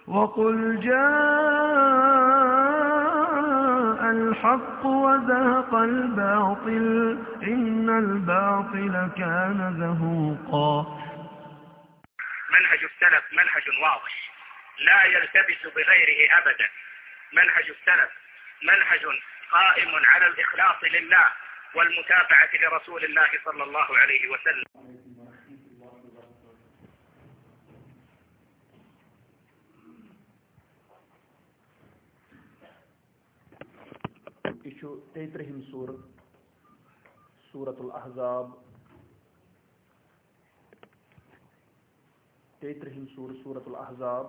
وقل جاء الحق وزهق الباطل إن الباطل كان زهوقا. منهج السلف منهج واضح لا يلتبس بغيره أبدا. منهج السلف منهج قائم على الإخلاص لله والمتابعة لرسول الله صلى الله عليه وسلم. تیترہم سورة الأحزاب تیترہم سورة الأحزاب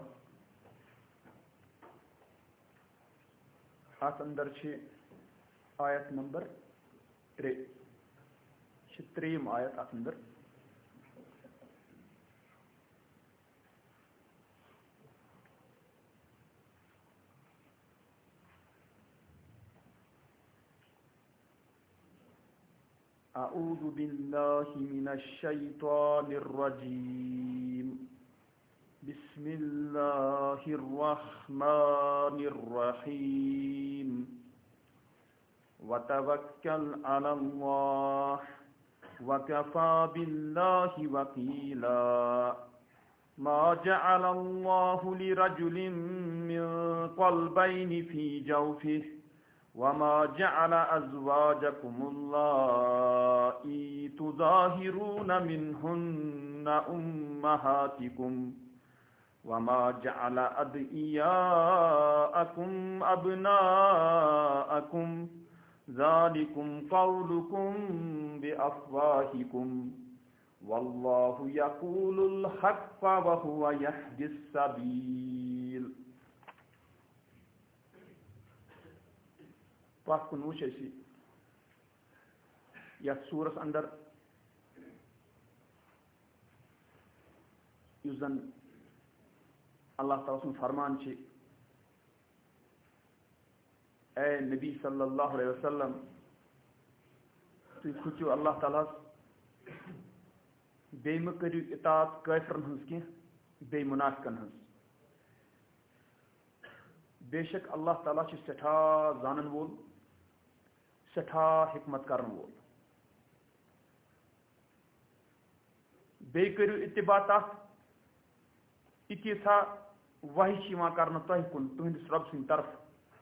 ات اندر آیت نمبر 3 تریم آیت ات اندر اعوذ باللہ من الشیطان الرجیم بسم اللہ الرحمن الرحیم وتوکل علی اللہ وکفى باللہ وکیلا ما جعل اللہ لرجل من قلبین فی جوفہ وما جعل أزواجكم اللائي تظاهرون منهن أمهاتكم وما جعل أدعياءكم أبناءكم ذلكم قولكم بأفواهكم والله يقول الحق وهو يهدي السبيل. پتھ کن وچ یتھ سورس اندر یُس زن اللہ تعالیٰ سُنٛد فرمان چھِ اے نبی صلی اللہ علیہ وسلم تُہۍ کھوٗژِو اللہ تعالیٰ ہس بیٚیہِ مہٕ کٔرِو اطاعت کٲفرن ہٕنٛز کینٛہہ بیٚیہِ مُنافِقن ہٕنٛز. بے شک اللہ تعالیٰ چھُ سٮ۪ٹھاہ زانن وول سٮ۪ٹھاہ حکمت کرن وول. بیٚیہِ کٔرِو اتباع تتھ ییٖژا وحی چھِ یِوان کرنہٕ تۄہہِ کُن تُہنٛدِس رۄب سٕنٛدِ طرفہٕ.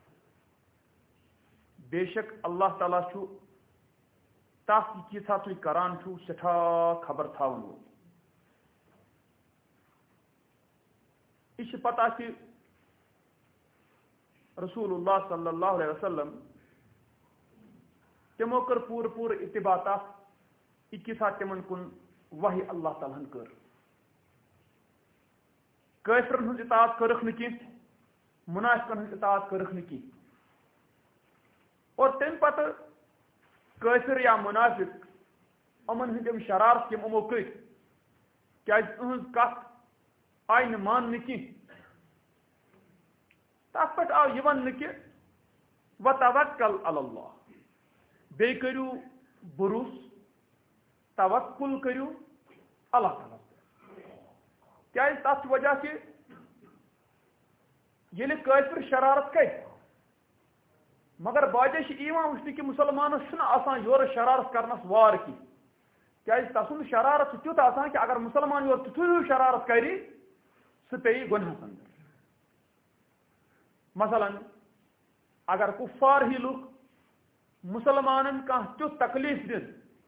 بے شک اللہ تعالیٰ چھُ تتھ ییٖژا تُہۍ کران چھُو سٮ۪ٹھاہ خبر تھاوان وول. یہِ چھِ پتہ اَسہِ رسول اللہ صلی اللہ علیہ وسلم تمو کر پور اتباع تتھ ییٖژا تمن کُن وحی اللہ تعالیٰ ہن کر. کٲفرن ہٕنٛز اطاعت کٔرٕکھ نہٕ کینٛہہ مُنافِقن ہٕنٛز اطاعت کٔرٕکھ نہٕ کینٛہہ. اور تمہِ پتہٕ کٲفر یا مُنافِق یِمن ہٕنٛدۍ یِم شرارت یِم یِمو کٔرۍ کیازِ یِہٕنٛز کتھ آیہِ نہٕ ماننہٕ کینٛہہ. تتھ پٮ۪ٹھ آو یہِ وننہٕ کہِ وتوکل علی اللہ بیٚیہِ کٔرِو بروس توکل کٔرِو اللہ تعالیٰ. کیازِ تتھ چھُ وجہ کہِ ییٚلہِ کٲفر شرارت کرِ مگر باجے چھِ یِوان وٕچھنہٕ کہِ مُسلمانس چھُنہٕ آسان یورٕ شرارت کرنس وار کینٛہہ. کیازِ تسُنٛد شرارت چھُ تیُتھ آسان کہِ اگر مُسلمان یورٕ تِتھُے ہیوٗ شرارت کرِ سُہ پیٚیہِ گۄنہس اندر. مثلاً اگر کُفار ہی لُکھ مُسلمانن کانٛہہ تیُتھ تکلیٖف دِن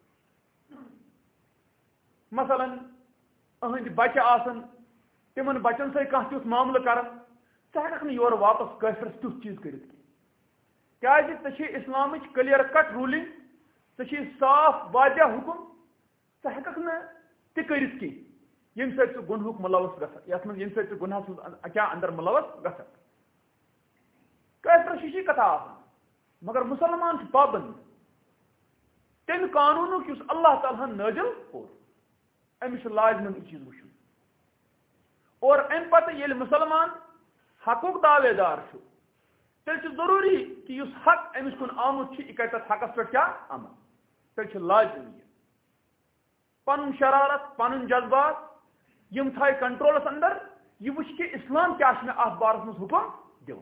مثلاً أہٕنٛدۍ بچہِ آسن تِمن بچن سۭتۍ کانٛہہ تیُتھ معاملہٕ کرن ژٕ ہٮ۪ککھ نہٕ یورٕ واپس کٲفرس تیُتھ چیٖز کٔرِتھ کینٛہہ. کیازِ ژےٚ چھِ اسلامٕچ کلیر کٹ روٗلِنٛگ ژےٚ چھِ صاف واضح حُکم ژٕ ہٮ۪ککھ نہٕ تہِ کٔرِتھ کینٛہہ ییٚمہِ سۭتۍ ژٕ گُنہُک مُلوث گژھکھ یتھ منٛز ییٚمہِ سۭتۍ ژٕ گُنہس منٛز کیٛاہ اندر مُلوث گژھکھ. کٲفرس چھِ یہِ کتھا آسان مگر مُسلمان چھُ پابنٛد تمہِ قانوٗنُک یُس اللہ تعالیٰ ہن نٲزِل کوٚر أمِس چھُ لازمن یہِ چیٖز وٕچھُن. اور امہِ پتہٕ ییٚلہِ مُسلمان حقُک دعوے دار چھُ تیٚلہِ چھُ ضروٗری کہِ یُس حق أمِس کُن آمُت چھُ یہِ کرِ تتھ حقس پٮ۪ٹھ کیٛاہ عمل. تیٚلہِ چھُ لازمی یہِ پنُن شرارت پنٕنۍ جذبات یِم تھایہِ کنٹرولس اندر یہ وچ کہ اسلام کیا میں ات بارس مز حکم دِوان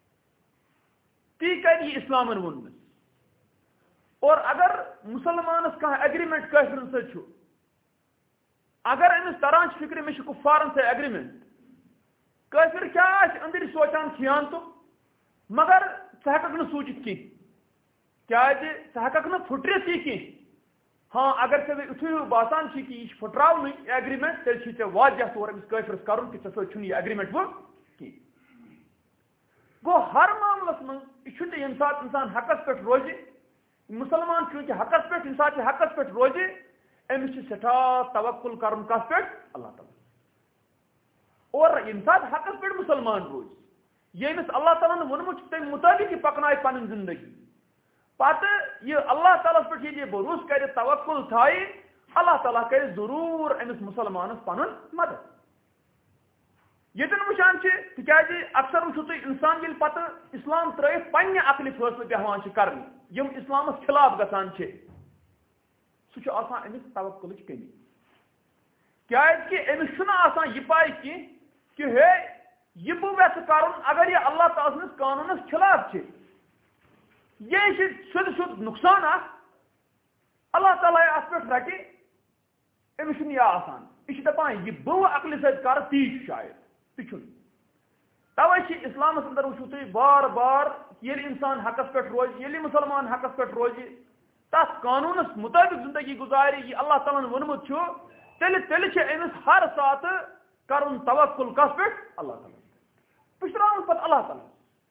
تی کر یہ اسلامن وونمس اور اگر مسلمانس کانٛہہ ایگریمنٹ کافرن سۭتۍ چھُ اگر أمس تران فکر مےٚ چھُ کفارن سۭتۍ ایگریمنٹ کافر کیا آسہِ أنٛدرۍ سونچان خیانتُک مگر ژٕ ہیٚککھ نہٕ سوٗنچِتھ کینٛہہ کیازِ ژٕ ہیٚککھ نہٕ پھٕٹرِتھ یہِ کینٛہہ ہاں اگر ژےٚ یِتھُے ہیوٗ باسان چھِ کہِ یہِ چھِ پھٕٹراونٕے ایگریمنٹ تیٚلہِ چھُے ژےٚ واضح طور أمِس کٲفرس کرُن کہِ ژےٚ سۭتۍ چھُنہٕ یہِ ایگریمنٹ وۄنۍ کینٛہہ گوٚو ہر معاملس منٛز یہِ چھُنہٕ ییٚمہِ ساتہٕ اِنسان حقس پٮ۪ٹھ روزِ مسلمان چوٗنٛکہِ حقس پٮ۪ٹھ ییٚمہِ ساتہٕ یہِ حقس پٮ۪ٹھ روزِ أمِس چھُ سٮ۪ٹھاہ توکُل کرُن کتھ پٮ۪ٹھ اللہ تعالیٰ اور ییٚمہِ ساتہٕ حقس پٮ۪ٹھ مسلمان روزِ ییٚمِس اللہ تعالیٰ ہن ووٚنمُت چھُ تمہِ مُطٲبِق یہِ پکنایہِ پنٕنۍ زندگی پتہٕ یہِ اللہ تعالیٰ ہس پٮ۪ٹھ ییٚلہِ یہِ بروسہٕ کرِ توکُل تھایہِ اللہ تعالیٰ کرِ ضروٗر أمِس مسلمانس پنُن مدد ییٚتٮ۪ن وٕچھان چھِ تِکیازِ اکثر وٕچھِو تُہۍ اِنسان ییٚلہِ پتہٕ اسلام ترٲیِتھ پننہِ عقلہِ فٲصلہٕ بیٚہوان چھِ کرنہِ یِم اسلامس خلاف گژھان چھِ سُہ چھُ آسان أمِس توکُلٕچ کمی کیازکہِ أمِس چھُنہٕ آسان یہِ پاے کینٛہہ کہِ ہے یہِ بہٕ ویٚژھٕ کرُن اگر یہِ اللہ تعالیٰ سٕنٛدِس قانوٗنس خلاف چھِ یہِ چھِ سیوٚد سیوٚد نۄقصان اکھ اللہ تعالیٰ اتھ پٮ۪ٹھ رٹہِ أمِس چھُنہٕ یہِ آسان یہِ چھُ دپان یہِ بہٕ عقلہِ سۭتۍ کرٕ تی چھُ شاید تہِ چھُنہٕ توے چھِ اسلامس اندر وٕچھِو تُہۍ بار بار ییٚلہِ انسان حقس پٮ۪ٹھ روزِ ییٚلہِ مسلمان حقس پٮ۪ٹھ روزِ تتھ قانوٗنس مُطٲبِق زندگی گُزارِ یہِ اللہ تعالیٰ ہن ووٚنمُت چھُ تیٚلہِ چھِ أمِس ہر ساتہٕ کرُن توکُل کتھ پٮ۪ٹھ اللہ تعالیٰ پٔشراوُن پتہٕ اللہ تعالیٰ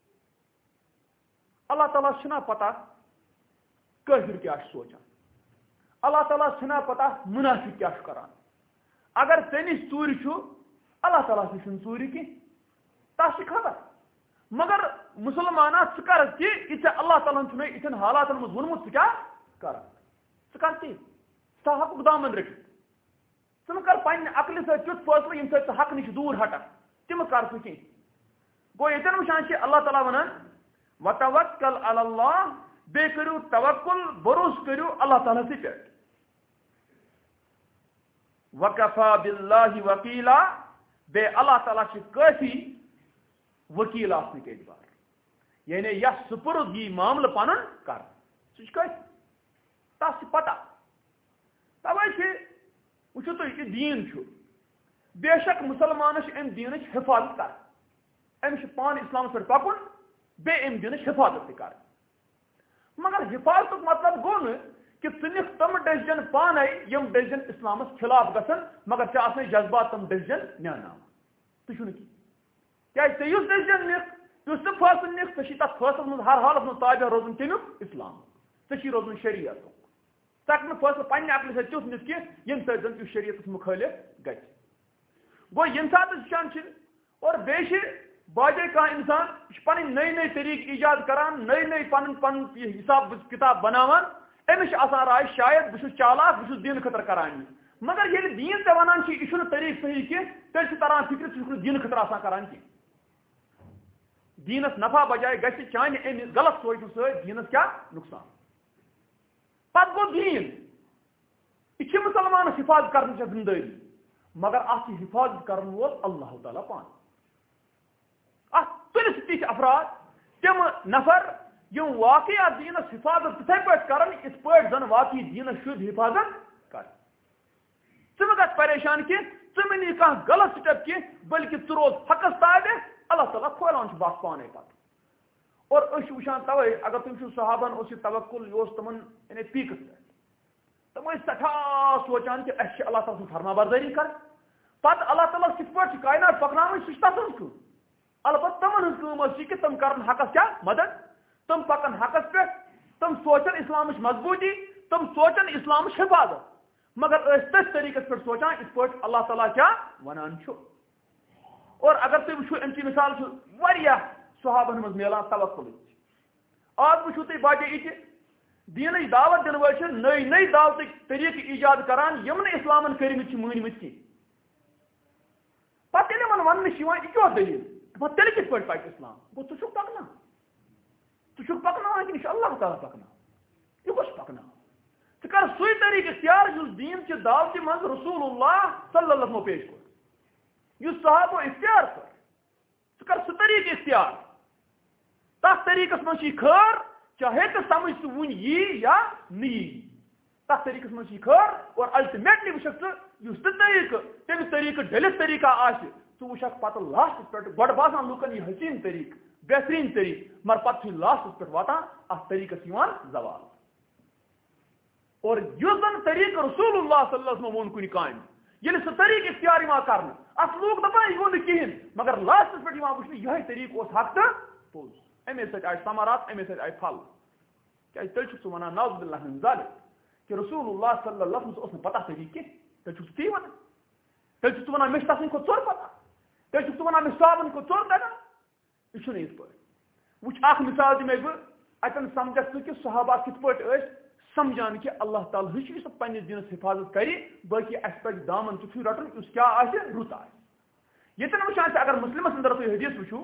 اللہ تعالیٰ چھُنا پتہ کٲفر کیاہ چھُ سونچان اللہ تعالیٰ چھُنا پتہ مُنافِق کیاہ چھُ کران اگر ژےٚ نِش ژوٗرِ چھُ اللہ تعالیٰ نِش چھُنہٕ ژوٗرِ کینٛہہ تتھ چھِ خبر مگر مسلمانا ژٕ کر تہِ یہِ ژےٚ اللہ تعالیٰ ہن چھُنَے یِتھٮ۪ن حالاتن منٛز ووٚنمُت ژٕ کیاہ کرکھ ژٕ کر تی ژٕ تھاو حقُک دامن رٔٹِتھ ژٕ مہٕ کر پننہِ عقلہِ سۭتۍ تیُتھ فٲصلہٕ ییٚمہِ سۭتۍ ژٕ حق نِش دوٗر ہٹکھ تہِ مہٕ کر ژٕ کینٛہہ گوٚو ییٚتٮ۪ن وٕچھان چھِ اللہ تعالیٰ ونان وتوکل علی اللہ بیٚیہِ کٔرِو توکُل بروسہٕ کٔرِو اللہ تعالیٰ سٕے پٮ۪ٹھ وکفا باللہ وکیلا بیٚیہِ اللہ تعالیٰ چھِ کٲفی وکیل آسنٕکۍ اعتبار یعنی یتھ سپرد یی معاملہٕ پنُن کر سُہ چھُ کٲفی تتھ چھِ پتہ توے چھِ وٕچھِو تُہۍ یہِ دیٖن چھُ بے شک مسلمانس چھِ امہِ دیٖنٕچ حفاظت کرٕنۍ أمِس چھُ پانہٕ اسلامس پٮ۪ٹھ پکُن بیٚیہِ امہِ دیٖنٕچ حفاظت تہِ کرٕنۍ مگر حفاظتُک مطلب گوٚو نہٕ کہ ژٕ نِکھ تِم ڈیسجن پانے یِم ڈیسجن اسلامس خلاف گژھن مگر ژےٚ آسنے جذبات تِم ڈیسجن نیاناوان تہِ چھُنہٕ کینٛہہ کیازِ ژےٚ یُس ڈیسجن نِکھ یُس ژٕ فٲصلہٕ نِکھ ژےٚ چھُے تتھ فٲصلس منٛز ہر حالس منٛز تابع روزُن کمیُک اسلام ژےٚ چھُے روزُن شریعتُک ژٕ ہیٚککھ نہٕ فٲصلہٕ پننہِ عقلہِ سۭتۍ تیُتھ نِتھ کینٛہہ ییٚمہِ سۭتۍ زن یُس شریعتس مُخٲلف گژھِ گوٚو ییٚمہِ ساتہٕ أسۍ وٕچھان چھِ اور بیٚیہِ چھِ باقٕے کانٛہہ اِنسان یہِ چھُ پنٕنۍ نٔے نٔے طریٖقہٕ ایجاد کران نٔے نٔے پنُن یہِ حساب کِتاب بناوان أمِس چھِ آسان راے شاید بہٕ چھُس چالاک بہٕ چھُس دیٖنہٕ خٲطرٕ کران یہِ مگر ییٚلہِ دیٖن ژےٚ ونان چھِ یہِ چھُنہٕ طریٖقہٕ صحیح کینٛہہ تیٚلہِ چھُ تران فِکرِ ژٕ چھُکھ نہٕ دیٖنہٕ خٲطرٕ آسان کران کینٛہہ دیٖنس نفع بجاے گژھِ چانہِ امہِ غلط سونچنہٕ سۭتۍ دیٖنس کیاہ نۄقصان پتہٕ گوٚو دیٖن یہِ چھِ مسلمانس حفاظت کرنٕچ ذمہٕ دٲری مگر اتھ چھِ حفاظت کرن وول اللہ تعالیٰ پانہٕ اتھ تُلِتھ تِتھۍ افراد تِم نفر یِم واقعی اتھ دیٖنس حفاظت تِتھے پٲٹھۍ کرن یِتھ پٲٹھۍ زن واقعی دیٖنس شُد حفاظت کر ژٕ مہٕ گژھ پریشان کینٛہہ ژٕ مہٕ نی کانٛہہ غلط سٹیپ کینٛہہ بلکہِ ژٕ روز حقس تابع اللہ تعالیٰ کھولان چھُ بس پانے پتہٕ اور أسۍ چھِ وٕچھان توے اگر تُہۍ وٕچھِو صحابن اوس یہِ توکُل یہِ اوس تِمن یعنی پیٖکس پٮ۪ٹھ تِم ٲسۍ سٮ۪ٹھاہ سونچان کہِ اَسہِ چھِ اللہ تعالیٰ سٕنٛز فرما بردٲری کرٕنۍ پتہٕ اللہ تعالیٰ کِتھ پٲٹھۍ چھِ کاینات پکناوٕنۍ سُہ چھِ تتھ ہٕنٛز کٲم البتہ تِمن ہٕنٛز کٲم ٲس یہِ کہِ تِم کرن حقس کیاہ مدد تِم پکن حقس پٮ۪ٹھ تِم سونچن اسلامٕچ مضبوٗطی تِم سونچن اسلامٕچ حفاظت مگر ٲسۍ تٔتھۍ طریٖقس پٮ۪ٹھ سونچان یِتھ پٲٹھۍ اللہ تعالیٰ کیاہ ونان چھُ اور اگر تُہۍ وٕچھِو امچہِ مثال چھِ واریاہ صحابن منٛز میلان توکُلٕچ آز وٕچھِو تُہۍ باقٕے یِتہِ دیٖنٕچ دعوت دِنہٕ وٲلۍ چھِ نٔے نٔے دعوتٕکۍ طریٖقہٕ ایجاد کران یِم نہٕ اسلامن کٔرمٕتۍ چھِ مٲنمٕتۍ کینٛہہ پتہٕ ییٚلہِ یِمن وننہٕ چھِ یِوان یہِ کیٛاہ دٔلیٖل دپان تیٚلہِ کِتھ پٲٹھۍ پکہِ اسلام گوٚو ژٕ چھُکھ پکناوان ژٕ چھُکھ پکناوان کِنہٕ یہِ چھُ اللہ تعالیٰ پکناوان یہِ کُس پکناوان ژٕ کر سُے طریٖقہٕ اختیار یُس دیٖن چہِ دعوتہِ منٛز رسول اللہ صلی اللہ علیہ وسلمو پیش کوٚر یس صحابو اختیار کر سہ طریقہ اختیار تس طریقس من خیر چاہے تو سمجھ سہ ون یا نی تس طریقس من خیر اور الٹیمیٹلی وچک ثہ طریقہ تمس طریقہ ڈلس طریقہ آہ وچک پتہ لاسٹس پہ گۄڈٕ باسان لوکن یہ حسین طریقہ بہترین طریقہ مگر پتہ لاسٹس پہ واتان ات طریقس زوال اور یس زن طریقہ رسول اللہ صلی اللہ علیہ وسلم وون کن کامہ یل سہ طریقہ اختیار کرنے ات لوگ دپان یہ گوٚو کہین مگر لاسٹس پہ وچھنے یہ طریقہ حق تو پوز امے سۭتۍ آیہِ ثمرات امے سۭتۍ آیہِ پھل کیازِ تیٚلہِ چھُکھ ژٕ وَنان نعوذ باللہ من ذالک کہ رسول اللہ صلی اللہ علیہ وسلم اوس نہٕ پتہ طریقہ کینٛہہ تیٚلہِ چھُکھ ژٕ تی وَنان تیٚلہِ چھُکھ ژٕ وَنان مےٚ چھُ تَتھ کھۄتہٕ ژوٚر پتہ تیٚلہِ چھُکھ ژٕ وَنان مےٚ چھُ صحابن کھۄتہٕ ژوٚر تگان یہِ چھُنہٕ یِتھ پٲٹھۍ وٕچھ اکھ مثال دِمے بہٕ اتٮ۪ن سمجھکھ ژٕ کہِ صحابہ کِتھ پٲٹھۍ ٲسۍ سمجھان کہ اللہ تعالیٰ ہٕچ یُس پننِس دینس حفاظت کرِ باقی اَسہِ پَزِ دامن تِتھُے رٹُن یُس کیٛاہ آسہِ رُت آسہِ ییٚتٮ۪ن وٕچھان چھِ اگر مسلمس اندر تُہۍ حدیث وٕچھو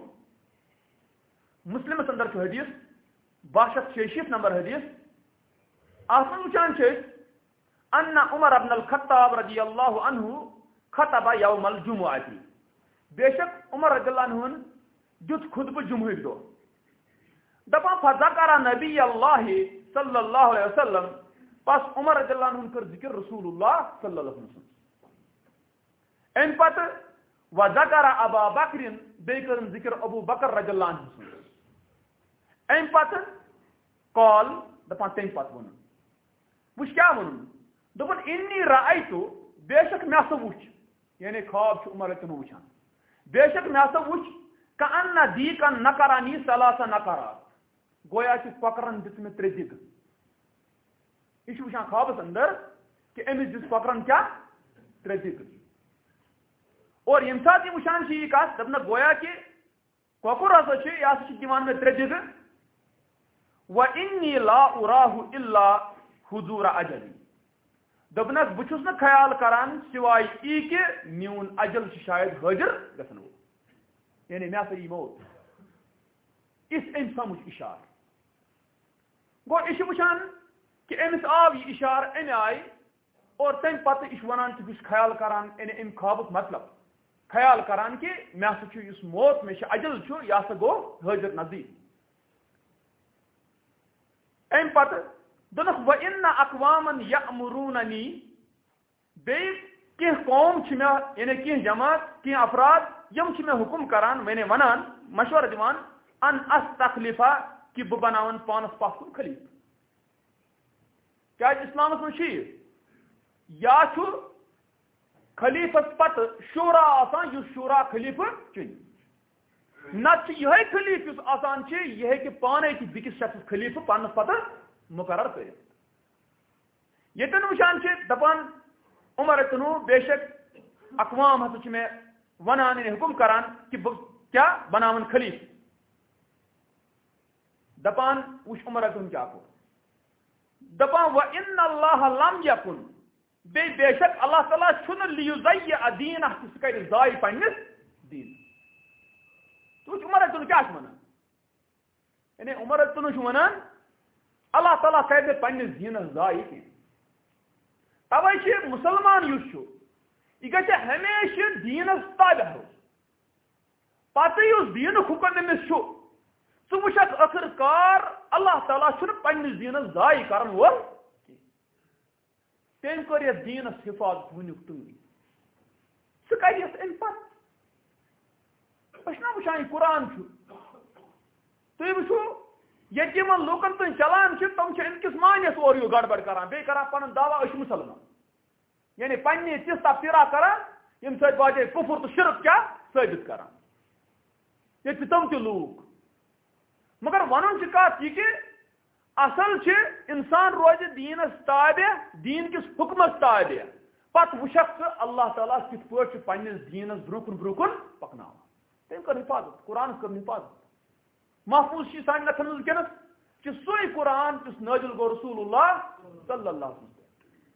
مسلمس اندر چھُ حدیث 62 نمبر حدیث اتھ منٛز وٕچھان چھِ أسۍ ان عمر بن الخطاب رضی اللہ عنہ خطب یوم الجمعہ بے شک عمر رضی اللہ عنہ دیُت خطبہ جمعہ دۄہ دپان فذکر نبی اللہ صلی اللہ علیہ وسلم پس عمر رضی اللہ عنہ کر ذکر رسول اللہ صلی اللہ علیہ وسلم ام پتہ وذکر ابا بکر بیٚیہِ کٔرٕن ذکر ابو بکر رضی اللہ عنہ ام پتہ قال دپان تمہِ پتہٕ ووٚنُن وٕچھ کیٛاہ ووٚنُن دوٚپُن انی رأیتُ بے شک مےٚ ہسا وٕچھ یعنی خواب چھُ عمر رضی اللہ عنہ وٕچھان بے شک مےٚ ہسا وٕچھ کأن دیٖکن نقرانی ثلاث نقرات گویا کہ کۄکرن دِژ مےٚ 3 دِگہٕ یہ وٕچھان خوابس اندر کہ أمِس دِژ کۄکرن کیٛاہ 3 دِگہٕ اور ییٚمہِ ساتہٕ یہِ وٕچھان چھِ یہِ کتھ دپنکھ گویا کہ کۄکُر ہسا چھُ یہِ ہسا چھُ دِوان مےٚ 3 دِگہٕ وإني لا أراه إلا حضور أجلي دپنکھ بہٕ چھُس نہٕ خیال کران سوائے یی کہ میون اجل چھُ شاید حٲضِر گژھن وول یعنی مےٚ ہسا یی موت یِژھ أمۍ سمجھ اِشارٕ گوٚو یہِ چھُ وٕچھان کہ أمِس آو یہِ اِشارٕ اَمہِ آیہِ اور تمہِ پتہٕ یہِ چھُ وَنان کہ بہٕ چھُس خیال کران یعنی اَمہِ خوابُک مطلب خیال کران کہ مےٚ ہسا چھُ یُس موت مےٚ چھُ اجل چھُ یہِ ہسا گوٚو حٲضِر نزدیٖک ام پتہ دونک وَإِنَّ أَقْوَامًا يَأْمُرُونَنِي بیٚیہِ کینٛہہ قوم چھِ مےٚ یعنی کینٛہہ جماعت کینٛہہ افراد یِم چھِ مےٚ حُکم کران یعنی ونان مشورٕ دِوان ان استخلفا کہ بہٕ بناون پانس پتھ کُن خلیفہٕ کیٛازِ اسلامس منٛز چھُ یہِ یا چھُ خلیفس پتہٕ شورا آسان یُس شورا خلیفہٕ چُنہِ نتہٕ چھُ یِہے خلیفہٕ یُس آسان چھُ یہِ ہیٚکہِ پانے تہِ بیٚکِس شخصس خلیفہٕ پننس پتہٕ مقرر کٔرِتھ ییٚتٮ۪ن وٕچھان چھِ دپان عمر رضی اللہ عنہ بے شک اقوام ہسا چھِ مےٚ ونان یعنی حُکم کران کہ بہٕ کیٛاہ بناون خلیفہٕ دپان وٕچھ عمر رضی اللہ عنہ کیٛاہ کوٚر دپان وَإِنَّ اللَّهَ لَمْ يَكُنْ بیٚیہِ بے شک اللہ تعالیٰ چھُنہٕ لِیُضَیِّعَ دیٖنَہُ کہِ سُہ کرِ ضایہِ پننِس دیٖنس ژٕ وٕچھ عمر رضی اللہ عنہ کیٛاہ چھُ ونان یعنی عمر رضی اللہ عنہ چھُ ونان اللہ تعالیٰ کرِ نہٕ پننِس دیٖنس ضایہِ کینٛہہ توے چھُ مسلمان یُس چھُ یہِ گژھِ ہمیشہِ دیٖنس تابع روزُن پتہٕ یُس دیٖنُک حُکم أمِس چھُ ژٕ وٕچھکھ ٲخر کار اللہ تعالیٰ چھُنہٕ پننِس دیٖنس ضایہِ کرن وول کینٛہہ تٔمۍ کٔر یتھ دیٖنس حفاظت وٕنیُک تٲنۍ سُہ کرِ یتھ امہِ پتہٕ أسۍ چھِنا وٕچھان یہِ قرآن چھُ تُہۍ وٕچھو ییٚتہِ یِمن لوٗکن تُہۍ چلان چھِ تِم چھِ أمکِس مانیس اورٕ یور گڑبڑ کران بیٚیہِ کران پنُن دعوا أسۍ چھِ مُسلمان یعنی پننہِ تِژھ تفسیٖرا کران ییٚمہِ سۭتۍ باقٕے کُفُر تہٕ شرک کیٛاہ ثٲبت کران ییٚتہِ چھِ تِم تہِ لوٗکھ مگر ونُن چھِ کتھ یہِ کہ اصل چھِ انسان روزِ دیٖنس تابع دیٖن کِس حُکمس تابع پتہٕ وٕچھکھ ژٕ اللہ تعالیٰ کِتھ پٲٹھۍ چھُ پننِس دیٖنس برونٛہہ کُن پکناوان تٔمۍ کٔر حفاظت قرآنس کٔر حفاظت محفوظ چھِ سانہِ نتھن منٛز وٕنکیٚنس کہ سُے قرآن یُس نٲزِل گوٚو رسول اللہ صلی اللہ علیہ وسلم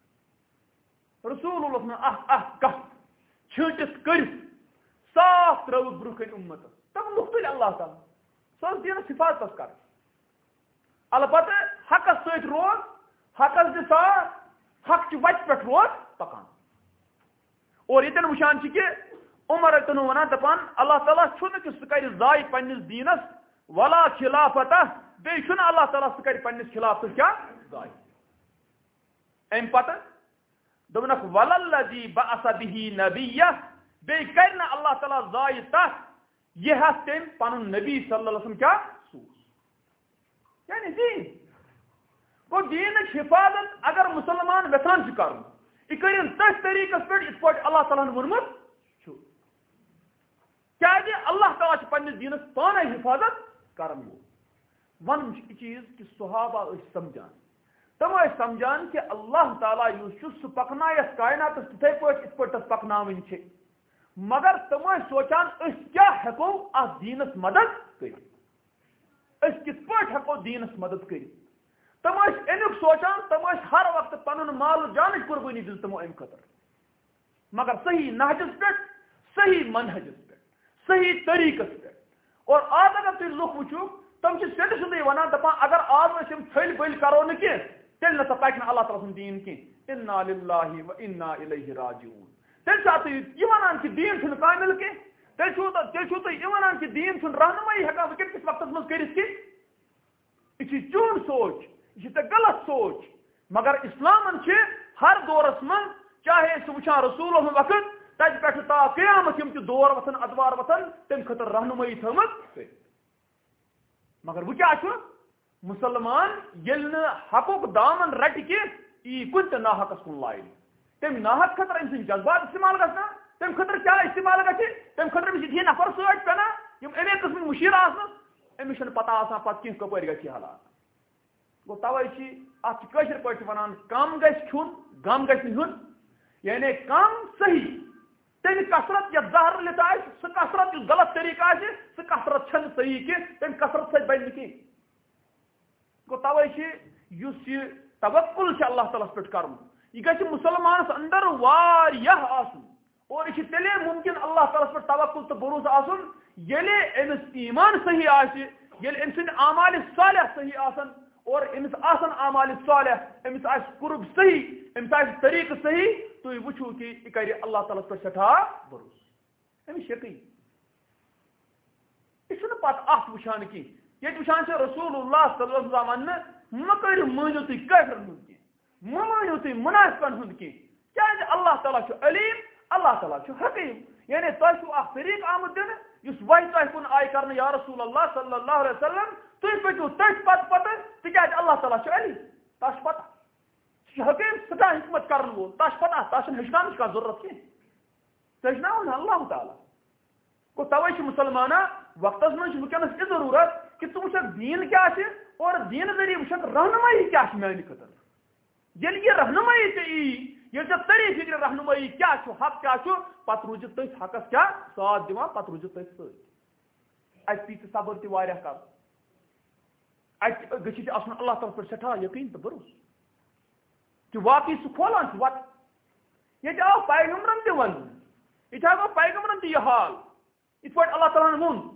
رسول اللہ اکھ کتھ چھٲنٹِتھ کٔرِتھ صاف ترٲوٕکھ برونٛہہ کَنہِ اُمتس تِم لُکھ تُلۍ اللہ تعالیٰ سۄ ٲس دیٖنس حفاظتس کران البتہ حقس سۭتۍ روز حقس دِ ساتھ حق چہِ وتہِ پٮ۪ٹھ روز پکان اور ییٚتٮ۪ن وٕچھان چھِ کہ عمر تنو ونان دپان اللہ تعالیٰ چھُنہٕ کہ سُہ کَرِ ضایع پنٛنِس دیٖنس ولا خلافتا بیٚیہِ چھُنہٕ اللہ تعالیٰ سُہ کَرِ پنٛنِس خلافَس کیٛاہ ضایع اَمہِ پتہٕ دوٚپنکھ وللذی بعث بِہ نبیہ بیٚیہِ کَرِ نہٕ اللہ تعالیٰ ضایع تتھ یہ ہس تٔمۍ پنُن نبی صلی اللہ علیہ وسلم کیٛاہ سوٗز یعنی دیٖن گوٚو دیٖنٕچ حفاظت اگر مسلمان یژھان چھُ کرُن یہِ کٔرِن تٔتھۍ طریٖقس پٮ۪ٹھ یِتھ پٲٹھۍ اللہ تعالیٰ ہن ووٚنمُت چھُ کیٛازِ اللہ تعالیٰ چھُ پنٛنِس دیٖنس پانے حفاظت کرن وول ونُن چھُ یہِ چیٖز کہِ صحابہ ٲسۍ سمجھان تِم ٲسۍ سمجھان کہِ اللہ تعالیٰ یُس چھُ سُہ پکنایس کائناتس تِتھے پٲٹھۍ یِتھ پٲٹھۍ تس پکناوٕنۍ چھِ مگر تِم ٲسۍ سونچان أسۍ کیٛاہ ہٮ۪کو اتھ دیٖنس مدد کٔرِتھ أسۍ کِتھ پٲٹھۍ ہٮ۪کو دیٖنس مدد کٔرِتھ تِم ٲسۍ امیُک سونچان تِم ٲسۍ ہر وقتہٕ پنُن مال جانٕچ قربٲنی دِژ تِمو امہِ خٲطرٕ مگر صحیح نہجس پٮ۪ٹھ صحیح منہجس پٮ۪ٹھ صحیح طریٖقس پٮ۪ٹھ اور آز اگر تُہۍ لُکھ وٕچھِو تِم چھِ سیٚدِ سیٚودُے ونان دپان اگر آز أسۍ یِم ژھٔلۍ بٔلۍ کرو نہٕ کینٛہہ تیٚلہِ نسا پکہِ نہٕ اللہ تعالیٰ سُنٛد دیٖن کینٛہہ اِنا لِلٰهِ و اِنا اِلیہِ راجعوٗن تیٚلہِ چھا تُہۍ یہِ ونان کہِ دیٖن چھُنہٕ کامِل کینٛہہ تیٚلہِ چھُو تُہۍ یہِ ونان کہِ دیٖن چھُنہٕ رہنمٲیی ہٮ۪کان وٕنکٮ۪ن کِس وقتس منٛز کٔرِتھ کینٛہہ یہِ چھِ چون سونچ یہ چھِ ژےٚ غلط سونچ مگر اسلامن چھِ ہر دورس منٛز چاہے أسۍ وٕچھان رسوٗل ہُنٛد وقت تتہِ پٮ۪ٹھٕ تا قیامت یِم تہِ دور وۄتھن ادوار وۄتھن تمہِ خٲطرٕ رہنمٲیی تھٲومٕژ مگر وۄنۍ کیٛاہ چھُ مسلمان ییٚلہِ نہٕ حقُک دامن رٹہِ کینٛہہ یی کُنہِ تہِ ناحقس کُن لایہِ تمہِ ناحق خٲطرٕ أمۍ سٕنٛدۍ جذبات استعمال گژھان تمہِ خٲطرٕ کیٛاہ استعمال گژھِ تمہِ خٲطرٕ أمِس یِتھی نفر سۭتۍ پٮ۪نان یِم اَمے قٕسمٕکۍ مُشیر آسنس أمِس چھنہٕ پتہ آسان پتہٕ کینٛہہ کپٲرۍ گژھِ یہِ حالات گوٚو توے چھِ اتھ چھِ کٲشِر پٲٹھۍ ونان کم گژھِ کھیوٚن غم گژھِ نہٕ ہیوٚن یعنی کم صحیح تیٚلہِ کثرت یتھ زہر لِتھ آسہِ سُہ کثرت یُس غلط طریٖقہٕ آسہِ سُہ کثرت چھنہٕ صحیح کینٛہہ تمہِ کثرت سۭتۍ بنہِ نہٕ کینٛہہ گوٚو توے چھِ یُس یہِ توکُل چھُ اللہ تعالیٰ ہس پٮ۪ٹھ کرُن یہِ گژھِ مُسلمانس اندر واریاہ آسُن اور یہِ چھِ تیٚلے مُمکِن اللہ تعالیٰ ہس پٮ۪ٹھ توکُل تہٕ بروسہٕ آسُن ییٚلہِ أمِس ایٖمان صحیح آسہِ ییٚلہِ أمۍ سٕنٛدۍ اعمالِ صالح صحیح آسن اور أمِس آسن اعمالِ صالح أمِس آسہِ قرب صحیح أمِس آسہِ طریٖقہٕ صحیح تُہۍ وٕچھِو کہِ یہِ کرِ اللہ تعالیٰ ہس پٮ۪ٹھ سٮ۪ٹھاہ بروسہٕ أمِس یقیٖن یہِ چھُنہٕ پتہٕ اتھ وٕچھان کینٛہہ ییٚتہِ وٕچھان چھِ رسول اللہ صلی اللہ علیہ وسلم وننہٕ مہ کٔرِو مٲنِو تُہۍ کٲفرن ہُنٛد کینٛہہ مہ مٲنِو تُہۍ مُنافِقن ہُنٛد کینٛہہ کیٛازِ اللہ تعالیٰ چھُ علیٖم اللہ تعالیٰ چھُ حکیٖم یعنی تۄہہِ چھُو اکھ طریٖقہٕ آمُت دِنہٕ یُس وحی تۄہہِ کُن آیہِ کرنہٕ یا رسول اللہ صلی اللہ علیہ وسلم تُہۍ پٔکِو تٔتھۍ پتہٕ تِکیٛازِ اللہ تعالیٰ چھُ علیٖم تتھ چھُ پتہ سُہ چھُ حکیٖم سٮ۪ٹھاہ حکمت کرن وول تتھ چھُ پتہ تتھ چھُنہٕ ہیٚچھناونٕچ کانٛہہ ضروٗرت کینٛہہ ژٕ ہیٚچھناوُن اللہ تعالیٰ گوٚو توے چھِ مُسلمانہ وقتس منٛز چھِ وٕنکٮ۪نس یہِ ضروٗرت کہِ ژٕ وٕچھکھ دیٖن کیٛاہ چھِ اور دیٖنہٕ ذٔریعہٕ وٕچھکھ رہنمٲیی کیٛاہ چھِ میانہِ خٲطرٕ ییٚلہِ یہِ رہنمٲیی ژےٚ یی ییٚلہِ ژےٚ تری فِکرِ رہنمٲیی کیٛاہ چھُ حق کیٛاہ چھُ پتہٕ روٗزِ تٔتھۍ حقس کیٛاہ ساتھ دِوان پتہٕ روٗزِ تٔتھۍ سۭتۍ اَتہِ پی ژٕ صبر تہِ واریاہ کرُن اَتہِ گژھِ ژےٚ آسُن اللہ تعالیٰ پٮ۪ٹھ سٮ۪ٹھاہ یقیٖن تہٕ بروسہٕ کہِ واقعی سُہ کھولان چھُ وتھ ییٚتہِ آو پیغمبرن تہِ وننہٕ ییٚتہِ آو پیغمبرن تہِ یہِ حال یِتھ پٲٹھۍ اللہ تعالیٰ ہن ووٚن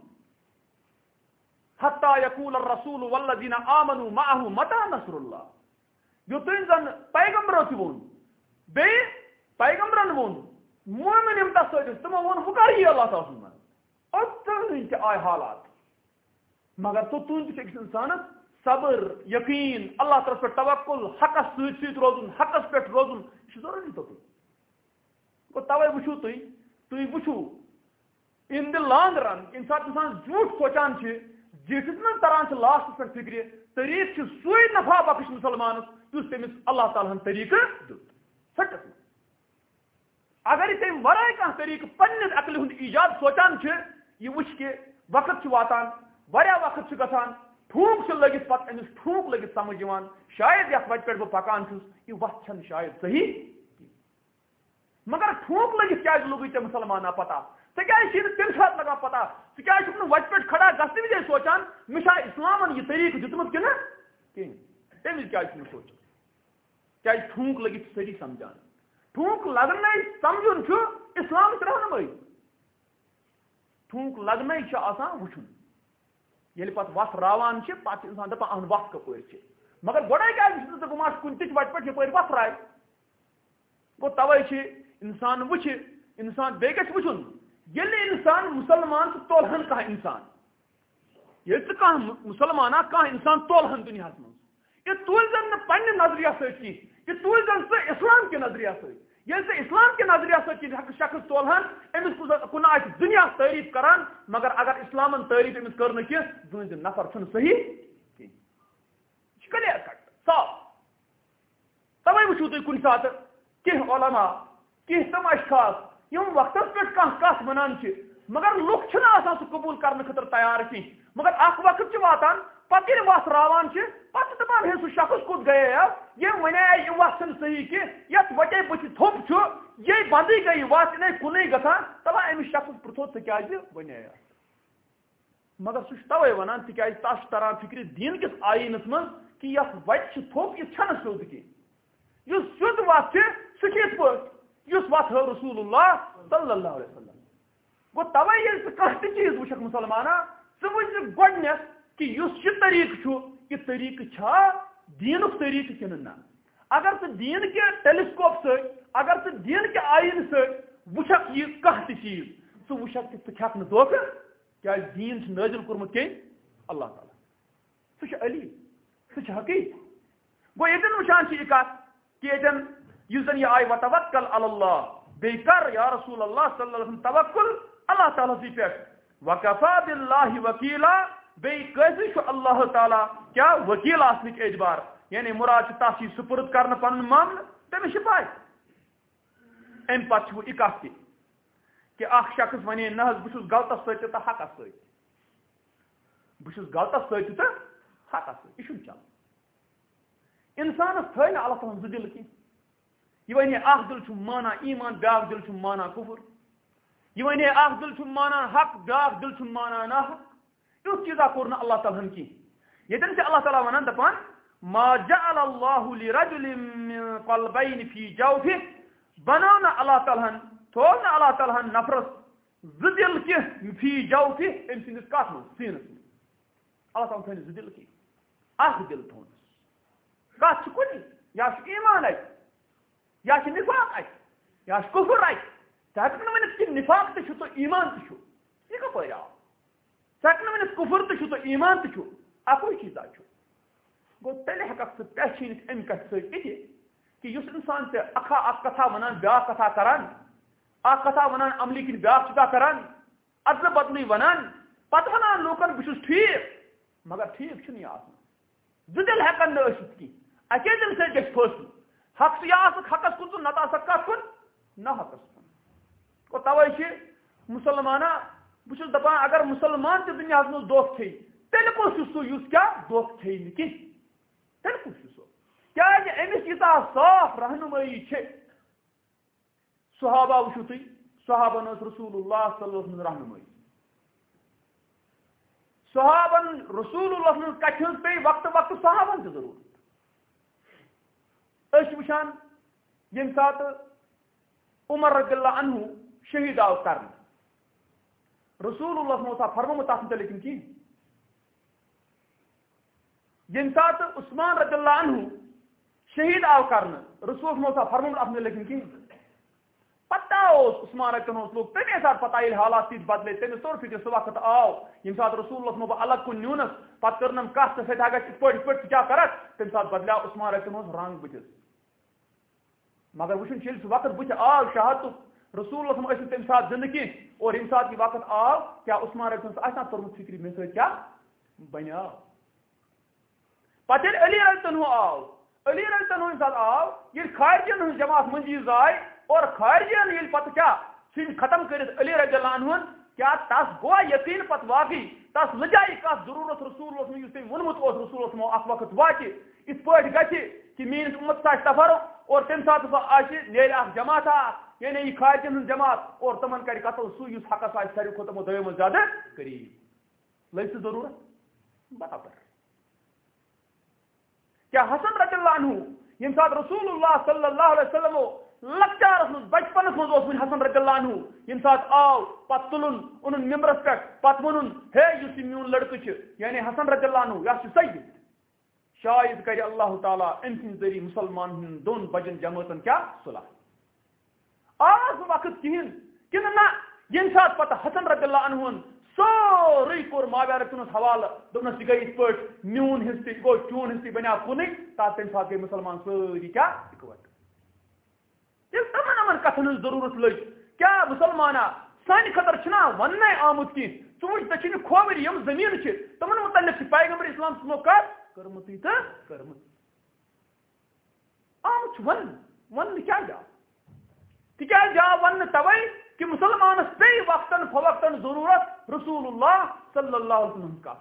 حتیٰ یقول الرسول والذین آمنوا معه متى نصر اللہ یوٚتانۍ زن پیغمبرو تہِ ووٚن بیٚیہِ پیغمبرن ووٚن مومن یِم تتھ سۭتۍ ٲسۍ تِمو ووٚن وۄنۍ کر یی اللہ تعالیٰ سُنٛد منٛز اوٚتانۍ تہِ آیہِ حالات مگر توٚتانۍ تہِ چھُ أکِس انسانس صبر یقیٖن اللہ تعالیٰ پٮ۪ٹھ توکُل حقس سۭتۍ سۭتۍ روزُن حقس پٮ۪ٹھ روزُن یہِ چھُ ضروٗری توٚتُے گوٚو توے وٕچھِو تُہۍ وٕچھِو اِن دِ لانگ رن ییٚمہِ ساتہٕ اِنسان زیوٗٹھ سونچان چھِ زیٖٹھِس منٛز تران چھِ لاسٹس پٮ۪ٹھ فِکرِ طریٖقہٕ چھُ سُے نفع بخش مُسلمانس یُس تٔمِس اللہ تعالیٰ ہن طریٖقہٕ دیُت ژھٹس منٛز اگر یہِ تمہِ ورٲے کانٛہہ طریٖقہٕ پننِس عقلہِ ہُنٛد ایجاد سونچان چھِ یہِ وٕچھ کہِ وقت چھُ واتان واریاہ وقت چھُ گژھان ٹھوٗنٛک چھُ لٔگِتھ پتہٕ أمِس ٹھوٗنٛک لٔگِتھ سمجھ یِوان شاید یتھ وتہِ پٮ۪ٹھ بہٕ پکان چھُس یہِ وتھ چھنہٕ شاید صحیح مگر ٹھوٗنٛک لٔگِتھ کیٛازِ لوٚگُے ژےٚ مُسلمانا پتہ ژےٚ کیٛازِ چھُے نہٕ تمہِ ساتہٕ لگان پتہ ژٕ کیٛازِ چھُکھ نہٕ وتہِ پٮ۪ٹھ کھڑا گژھنہٕ وِزے سونچان مےٚ چھا اسلامن یہِ طریٖقہٕ دیُتمُت کِنہٕ کِہیٖنۍ تمہِ وِزِ کیٛازِ چھُ نہٕ سونچان کیٛازِ ٹھوٗنٛک لٔگِتھ چھِ سٲری سمجھان ٹھوٗنٛک لگنے سمجھُن چھُ اسلامٕچ رہنمٲیی ٹھوٗنٛک لگنے چھُ آسان وٕچھُن ییٚلہِ پتہٕ وتھ راوان چھِ پتہٕ چھُ انسان دپان اہن وتھ کپٲرۍ چھِ مگر گۄڈے کیٛازِ چھُس نہٕ ژٕ گُمان کُنہِ تہِ وتہِ پٮ۪ٹھ یپٲرۍ وتھ راے گوٚو توے چھِ انسان وٕچھِ انسان بیٚیہِ گژھِ وٕچھُن یل انسان مسلمان تو تولہن کھانا انسان یل مسلمانہ کھانا انسان تولہن دنیا من یہ تول زن پنہ نظریہ سی یہ تول زن سہ اسلام کے نظریہ سی یل سہ اسلام کے نظریہ سی شخص تولہن امس کن آ دنیا تعریف کران مگر اگر اسلامن تعریف امس کر کی تہذ نفر چھ صحیح کلیئر کٹ صاف توے وچھو تھی کن سات کی علماء کی تم اشخاص یم وقت پہ کت ونان مگر لوگ آسان سہ قبول کرنے خاطر تیار کی مگر اخ وقت واتان پتہ یل وت راوان پتہ دپان ہے سہ شخص کت گئے یہ ونے یہ وت چھ صحیح کی یت وٹے بت تھوپ یہ بندی گئی وت یہ کن گھان دپان امس شخص پرژھو ژے کیازِ ونے مگر سہ توے ونان تکیاز تس تران فکر دین کس آئینس من کہ یت وتہ تھوپ یہ چھنہ سیود کی سیود وت سہ کت پہ وت ہو رسول اللہ صلی اللہ علیہ وسلم گو توے یل کانٛہہ تہِ چیز وچھک مسلمانہ ژٕ وٕچھ گۄڈنیتھ کہ یہ طریقہ یہ طریقہ چھا دینک طریقہ کن نا اگر ژٕ دین کے ٹیلیسکوپ ست اگر ژٕ دین کے آئین ست وچھک یہ کانٛہہ تہِ چیز ژٕ وچھک کہ ژٕ کھیکھ نہٕ دھوکہ کیاز دین چھ نازل کورمت کین اللہ تعالی سہ چھ علی سہ چھ حقیق گو یتن وچھان چھ یہ کت کہ یتن یس زن یہ آئی وتوکل علی اللہ بی کر یا رسول اللہ صلی اللہ علیہ وسلم توکل اللہ تعالی سی پہ وکفا باللہ وکیلا بی کیسے چھ اللہ تعالی کیا وکیل آسنک اعتبار یعنی مراد تس سپرد کرنا پن معاملہ تمس پائے ام پتہ یہ کت تہ کہ اخ شخص ون نہ بس غلطس ست تو حقس ست بس غلطس ست تو حقس ست یہ چل انسانس تھے نا اللہ تعالیٰ دل کی یہ ون اخ دل مانا ایمان بیاکھ دل مانا کفر یہ ون اخ دل مانا حق بیاکھ دل مانا نا حق یھ چیزا کور نا اللہ تعالیٰ کی یتن سے اللہ تعالیٰ ونان دپان ما جعل اللہ لرجل من قلبین فی جوفہ بناو نا اللہ تعالیٰ تھو نا اللہ تعالیٰ نفرس ز دل کی فی جوفہ ام سندس کت من سینس من اللہ تعالیٰ تھو ز دل کی اخ دل تھونس کت کن یا ایمان ات یا نفاق ات یا کفر ات ثہ ونت کہ نفاق تہ تو ایمان تہ یہ کپر آو ثہ ونت کفر تہ تو ایمان تہ اکوئی چیزا گو تیلے ہیکک ثہ پہچانت ام کت ست کہ اس انسان سے اکھ کتھا ونان بیاکھ کتھا کران اکھ کتھا ونان عملی کن بیاکھ چکا کران ادل بدلی ونان پتہ ونان لوکن بہ ٹھیک مگر ٹھیک چھ آسان ز دل ہیکن نہ ٲسِتھ کی اکے دل سے گژھِ فٲصلہٕ حق سے حقس کن تو نت آسک کت کن نہ حقس کن گو توے چھ مسلمانہ بہ دپان اگر مسلمان تہ دنیا من دھوکہ کھیہِ تیلہِ کُس چھُ سُہ یُس کیاہ دھوکہ کھیہِ نہٕ کینٛہہ تیلہِ کُس چھُ سُہ کیازِ أمِس ییٖژاہ صاف رہنمٲیی چھِ صحابہ وٕچھِو تُہۍ صحابن ٲس رسول اللہ صلی اللہ علیہ وسلم رہنمٲیی صحابن رسول اللہ منٛز کتھِ ہٕنٛز پیٚیہِ وقتہٕ وقتہٕ صحابن تہِ ضروٗرت أسۍ وٕچھان ییٚمہِ ساتہٕ عمر رضی اللہ عنہ شہید آو کرنہٕ رسول اللہ صلی اللہ علیہ وسلم فرمومُت تتھ متعلق کِہیٖنۍ ییٚمہِ ساتہٕ عثمان رضی اللہ عنہ شہید آو کرنہٕ رسول اللہ صلی اللہ علیہ وسلم فرمومُت اتھ متعلق کِہیٖنۍ پتہ اوس عثمان رضی اللہ عنہ لوگ تمے ساتہٕ پتہ ییٚلہِ حالات تِتھۍ بدلے تٔمِس توٚر فکر سُہ وقت آو ییٚمہِ ساتہٕ رسول اللہ صلی اللہ علیہ وسلم بہٕ الگ کُن نیونس پتہٕ کٔرنم کتھ ژٕ سۭتۍ گژھِ یِتھ پٲٹھۍ ژٕ کیاہ کرکھ تمہِ ساتہٕ بدلیو عثمان رضی اللہ عنہ رنگ بٕتھِس مگر وٕچھُن چھُ ییٚلہِ سُہ وقت بٕتھِ آو شہادتُک رسول اللہ صلی اللہ علیہ وسلم ٲسۍ نہٕ تمہِ ساتہٕ زندٕ کینٛہہ اور ییٚمہِ ساتہٕ یہِ وقت آو کیاہ عثمان رضی اللہ عنہ آسہِ نا توٚرمُت فکرِ مےٚ سۭتۍ کیاہ بنیو پتہٕ ییٚلہِ علی رضی اللہ عنہ آو علی رضی اللہ عنہ ییٚمہِ ساتہٕ آو ییٚلہِ خارجین ہٕنٛز جماعت منٛزی زاے اور خارجین ییٚلہِ پتہٕ کیاہ ژھٕنۍ ختم کٔرِتھ علی رضی اللہ عنہ کیا تس گوا یقین پتہ واقعی تس لجائی کت ضرورت رسول اللہ یس تم ونمت رسول اللہ اخ وقت واتہ ات پہ گھِ کہ میس امت سا تفرق اور تمہ سات نیرِ اخ جماعت یعنی یہ خارجین ہند جماعت اور تمن کر قتل سہ اس حقس آ ساروی کھت تمو دو زیادہ قریب لگ ضرورت برابر کیا حسن رضی اللہ عنہ یم سات رسول اللہ صلی اللہ علیہ وسلم لکچارس من بچپنس من اس حسن رضی اللہ عنہ یم سات آو پت تلن ان ممبرس پہ پت ون ہے اس میون لڑکہ یعنی حسن رضی اللہ عنہ یہ سید شاید کر اللہ تعالیٰ ام سند ذریعہ مسلمان ہند دون بجن جماعتن کیا صلح آز وقت کہین کہ نہ یم سات پتہ حسن رضی اللہ عنہ سوری کور معاویہ رکنس حوالہ دپنس یہ گئی اس پہ میون حصہ گو چون حصہ بنیا کن تک تمہ سات گئی مسلمان ساری کیا اکوٹ یل تمن امن کتن ہز ضرورت لگ کیا مسلمانہ سانہ خطر چھنا ون آمت کی ثوچ ٹھیک کھوور یم زمین تمن متعلق پیغمبر اسلام سنو کت کرمت تو کرمت آمت ون کیا جا تکیا جا ون توے کہ مسلمانس پی وقتاً فوقتاً ضرورت رسول اللہ صلی اللہ علیہ وسلم کا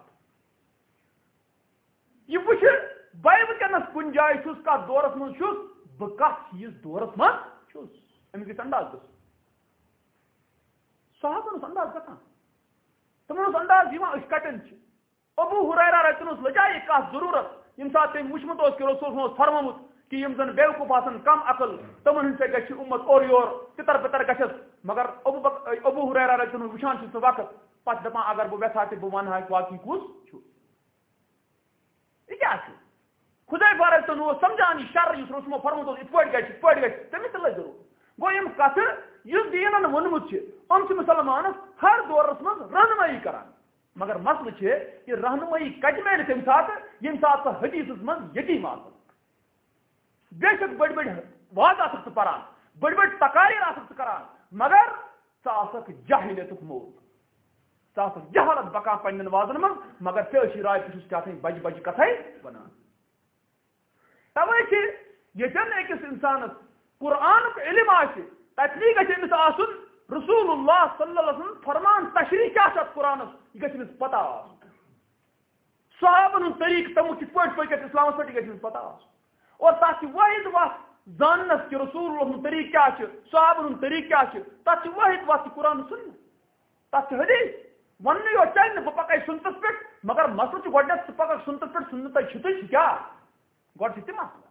یہ وچ بے ونکس کن جائے چھس کت دورس من چھس بہ کت چیز دورس من چھس امیک گژھِ انداز گژھُن صحابن انداز گژھان تمن انداز یوان أسۍ کتٮ۪ن چھِ ابو ہریرہ رتنس لجائے کت ضرورت یم سات تم وچمت کہ رسول صلی فرمومت کہ یم زن بیوقوف آسن کم عقل تمن ہند گژھِ امت اور یور تتر پتر گژھس مگر ابو ہریرہ رتن وچان چھ سہ وقت پتہ دپان اگر بہ ویسا تہ بہ ونہا واقعی کس چھُ یہ کیا چھُ خداے بارتن اوس سمجھان یہ شر یس رسولو فرموت اوس یتھ پٲٹھۍ گژھِ تٔمِس تہِ لٔج ضروٗرت گوٚو یِم کتھٕ یُس دیٖنن ووٚنمُت چھُ یِم چھِ مُسلمانس ہر دورس منٛز رہنمٲیی کران مگر مسلہٕ چھُ یہِ رہنمٲیی کتہِ میلہِ تمہِ ساتہٕ ییٚمہِ ساتہٕ سۄ حدیثس منٛز یتیٖم آسن بے شک بڑی بڑی واض آسکھ ژٕ پران بڑی بڑی تقاریر آسکھ ژٕ کران مگر ژٕ آسکھ جاہلیتُک موت ژٕ آسکھ جہالت بکان پننٮ۪ن وازن منٛز مگر پیشی راے تہِ چھُس کیٛاہ تھانۍ بجہِ بجہِ کتھے ونان توے چھِ ییٚتٮ۪ن أکِس انسانس قرآنُک علم آسہِ تتنی گژھِ أمِس آسُن رسول اللہ صلی اللہ علیہ وسلم فرمان تشریح کیٛاہ چھُ اتھ قرآنس یہِ گژھِ أمِس پتہ آسُن صحابن ہُنٛد طریقہٕ تِمو کِتھ پٲٹھۍ پٔکِتھ اسلامس پٮ۪ٹھ یہِ گژھِ أمِس پتہ آسُن اور تک واحد وقت زاننس کہ رسول اللہ طریقہ کیا صحابن طریقہ کیا تک واحد وقت قرآن سن تک حدیث ون یوت چل بہ پکے سنتس پہ مگر مسئلہ گۄڈنیتھ ژٕ پکھ سنتس پہ سنت چھُ کیا گۄڈٕ چھُ تہِ مسئلہ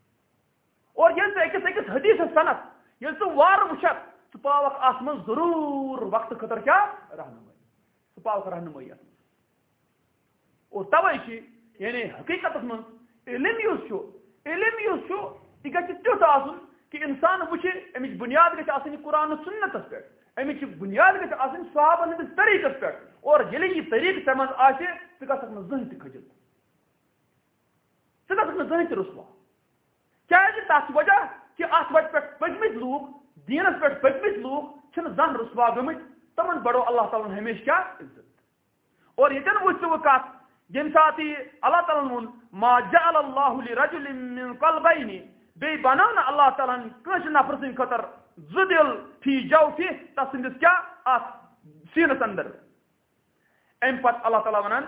اور ییٚلہِ ژٕ أکِس حدیثس سنت ییٚلہِ ژٕ وارٕ وٕچھکھ ژٕ پاوکھ اتھ منٛز ضروٗر وقتہٕ خٲطرٕ کیٛاہ رہنمٲیی ژٕ پاوکھ رہنمٲیی اتھ منٛز اور توے چھِ یعنی حقیقتس منٛز علم یُس چھُ علم یُس چھُ یہِ گژھِ تیُتھ آسُن کہ انسان وٕچھِ امِچ بنیاد گژھِ آسٕنۍ یہِ قرآن سنتس پٮ۪ٹھ امِچ بنیاد گژھِ آسٕنۍ صحابن ہٕنٛدِس طریقس پٮ۪ٹھ اور ییٚلہِ یہِ طریقہٕ ژےٚ منٛز آسہِ ژٕ گژھکھ نہٕ زٕہٕنۍ تہِ کھٔجِتھ ژٕ گژھکھ نہٕ زٕہٕنۍ تہِ رسوا کیٛازِ تتھ وجہ کہ اتھ وتہِ پٮ۪ٹھ پٔکمٕتۍ لوٗکھ دیٖنس پٮ۪ٹھ پٔکمٕتۍ لوٗکھ چھِنہٕ زانٛہہ رسوا گٔمٕتۍ تمن بڑو اللہ تعالیٰ ہن ہمیشہ کیٛاہ عزت اور ییٚتٮ۪ن وٕچھ ژٕ وۄنۍ کتھ ییٚمہِ ساتہٕ یہِ اللہ تعالیٰ ہن ووٚن ما جعل اللہ لرجل من قلبین بیٚیہِ بنٲو نہٕ اللہ تعالیٰ ہن کٲنٛسہِ نفر سٕنٛدِ خٲطرٕ زٕ دِل فی جوفہِ تتھ سٕنٛدِس کیٛاہ اتھ سیٖنس اندر امہِ پتہٕ اللہ تعالیٰ ونان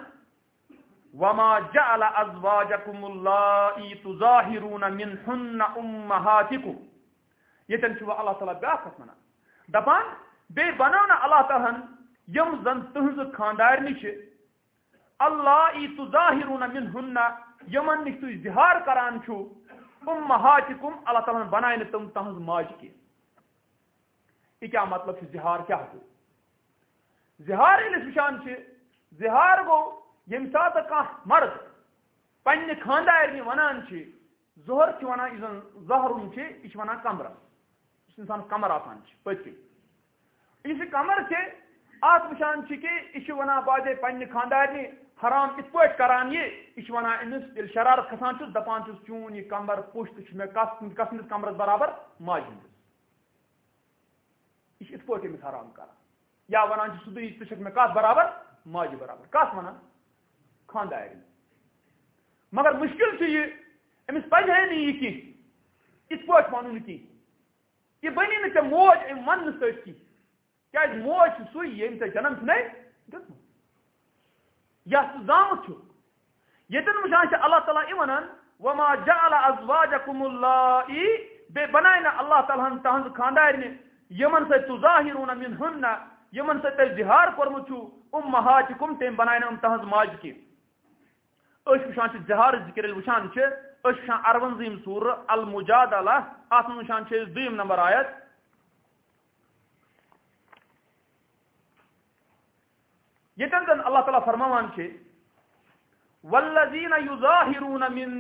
وما جعل ازواجکم اللائي تظاہرون منہن امہاتکم ییٚتٮ۪ن چھُ وۄنۍ اللہ تعالیٰ بیٛاکھ کتھ ونان دپان بیٚیہِ بنٲو نہٕ اللہ تعالیٰ ہن یِم زن تٕہٕنٛزٕ خانٛدارنہِ چھِ اللائي تظاہرون منہن یمن نِش تُہۍ زِہار کران چھُو امہاتکم اللہ تعالیٰ ہن بنایہِ نہٕ تِم تہنٛز ماجہِ کینٛہہ یہِ کیٛاہ مطلب چھُ زِہار کیٛاہ گوٚو زِہار ییٚلہِ أسۍ وٕچھان چھِ زِہار گوٚو ییٚمہِ ساتہٕ کانٛہہ مرد پننہِ خانٛدارنہِ ونان چھِ ظہر چھِ ونان یُس زن ظہرُن چھِ یہِ چھِ ونان کمرس یُس انسانس کمر آسان چھِ پٔتۍ کِنۍ یُس یہِ کمر چھِ اتھ وٕچھان چھِ کہ یہِ چھِ ونان باضے پننہِ خانٛدارنہِ حرام یِتھ پٲٹھۍ کران یہِ چھِ ونان أمِس ییٚلہِ شرارت کھسان چھُس دپان چھُس چون یہِ کمر پُشت چھُ مےٚ کسنِس کمرس برابر ماجہِ ہٕنٛدِس یہِ چھِ یِتھ پٲٹھۍ أمِس حرام کران یا ونان چھِ سیٚودُے ژٕ چھکھ مےٚ کتھ برابر ماجہِ برابر کتھ ونان خانٛدارنہِ مگر مُشکل چھُ یہِ أمِس پزِ ہے نہٕ یہِ کینٛہہ یِتھ پٲٹھۍ ونُن کینٛہہ یہِ بنی نہٕ ژےٚ موج امہِ وننہٕ سۭتۍ کینٛہہ کیٛازِ موج چھُ سُے ییٚمۍ ژےٚ جنم چھُنَے دیُتمُت یتھ ژٕ زامُت چھُکھ ییٚتٮ۪ن وٕچھان چھِ اللہ تعالیٰ یہِ ونان وما جعل ازواجکم اللائي بیٚیہِ بنایہِ نہٕ اللہ تعالیٰ ہن تہنٛزٕ خانٛدارنہِ یمن سۭتۍ تظاہرون منہن یمن سۭتۍ تۄہہِ زِہار کوٚرمُت چھُو امہاتکم تٔمۍ بنایہِ نہٕ یِم تہنٛز ماجہِ کینٛہہ أسۍ وٕچھان چھِ زِہارٕچ ذِکر ییٚلہِ وٕچھان چھِ أسۍ وٕچھان 58 سورہ المجادلہ اتھ منٛز وٕچھان چھِ أسۍ 2 نمبر آیت ییٚتٮ۪ن زن اللہ تعالیٰ فرماوان چھِ والذین یظاہرون من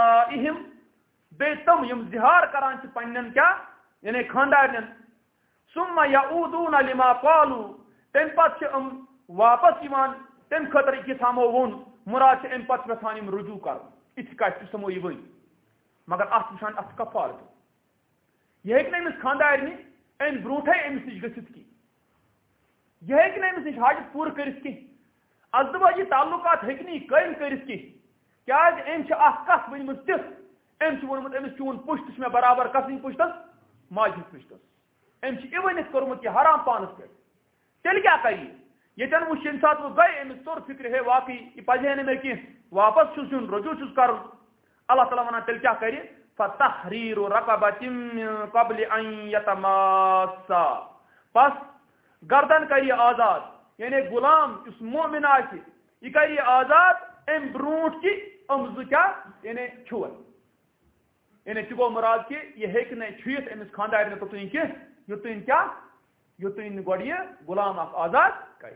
نسائہم بیٚیہِ تِم یِم زِہار کران چھِ پننٮ۪ن کیٛاہ یعنی خانٛدارنٮ۪ن ثم يعودون لما قالوا تم پت واپس یوان تم خاطر یہ ہمو ون مراد ام پت یژھان یم رجوع کر اتھ کت سمو یہ ون مگر ات وچھان ات کفارت یہ ہیکہ امس خاندارنہ ام برونٹھے امس نش گژھت کی یہ ہیکہ امس نش حاجت پور کرت کی ازدواجی تعلقات ہیکہ نہ قائم کرت کی کیاز ام چھ اخ کت ونمت تھ ام چھ ونمت امس چون پشت میں برابر کسن پشتس ماجہ پشتس ام چھ یہ ونت کورمت یہ حرام پانس پہ تیل کیا کری یتن وچ یم سات وہ گئے امس طور فکر ہے واقعی یہ پزے نہ مے کی واپس چھس یون رجوع چھس کر اللہ تعالی ونان تیل کیا کری فتحریر رقبۃ من قبل ان یتماسا پس گردن کری آزاد یعنی غلام اس مومن آسی یہ کری آزاد ام برونٹ کی ام کیا یعنی چھوڑ یعنی چگو مراد کی یہ ہیکہ نہ چھیت امس خاندار نے توتین کی یوتین کیا یوتین گوڑی غلام اخ آزاد کر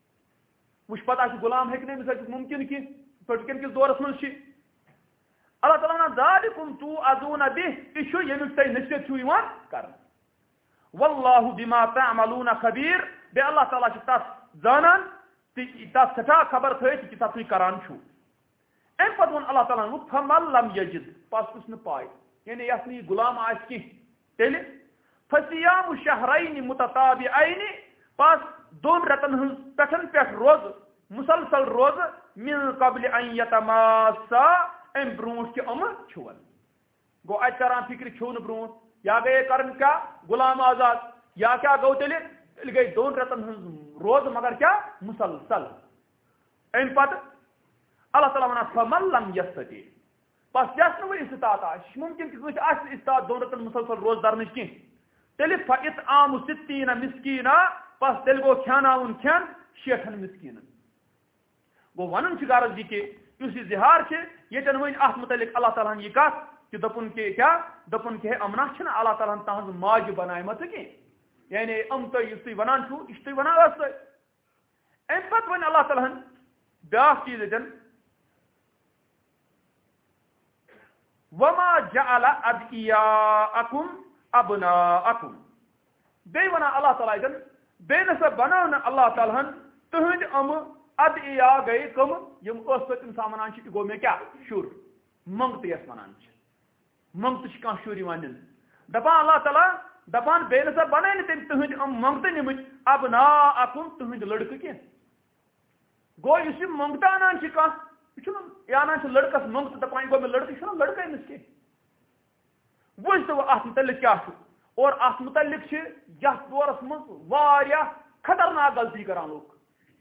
وش پتہ غلام ہیکہ نہ امس ممکن کی پٹکن کس دورس من چھ اللہ تعالیٰ ونان ذالکم توعظون به یہ یمیک تہ نصیحت چھو یوان کرن واللہ بما تعملون خبیر بے اللہ تعالیٰ چھ تس زانان تس سٹھا خبر تھیت کہ تس کران چھو ام پتہ ون اللہ تعالیٰ فمن لم یجد پس اس نہ پائے یعنی یس نہ غلام آس کی تیل فصیام شہرین متتابعین پس دون رتن ہن پٹھن پٹھ روز مسلسل روز من قبل ان یتماسا ام برونٹ کے ام چھون گو ات کران فکر چھون برونٹ یا گئے کرن کیا غلام آزاد یا کیا گو تیل گئی دون رتن ہن روز مگر کیا مسلسل ام پتہ اللہ تعالیٰ ونان فمن لم یستطع پس یس نہ استطاعت آس ممکن کہ آس استطاعت دون رتن مسلسل روز درنچ کی تیل فاطعام 60 مسکینا پس تیل گو کھاناون کھین 60 مسکینن گو ونن چھ غرض یہ کہ اس اظہار چھ یتن ون ات متعلق اللہ تعالیٰ یہ کت کہ دپن کہ کیا دپن کہ امنا چھنا اللہ تعالیٰ تہذ ماج بنائمت کی یعنی ام تہ اس ونان چھو اس تہ ونان اس ام پت ون اللہ تعالیٰ بیاکھ چیز یتن وما جعل ادعیاءکم ابناءکم بے ونان اللہ تعالیٰ یتن بے نسا بناون اللہ تعالیٰ تہند ام ادعیا گئی کم یم اس پہ انسان ونان چھ گو میں کیا شر منگت یس ونان منگت کھانا شر یوان دن دپان اللہ تعالیٰ دپان بے نسا بنائے نا تم تہند منگت نمت ابناءکم تہند لڑکہ کی گو اس منگت انان یہ انان لڑکس منگت دپان گو میں لڑکہ چھ لڑکہ امس کی وچ تو ات متعلق کیا اور ات متعلق یتھ دورس مز واریاہ خطرناک غلطی کران لوگ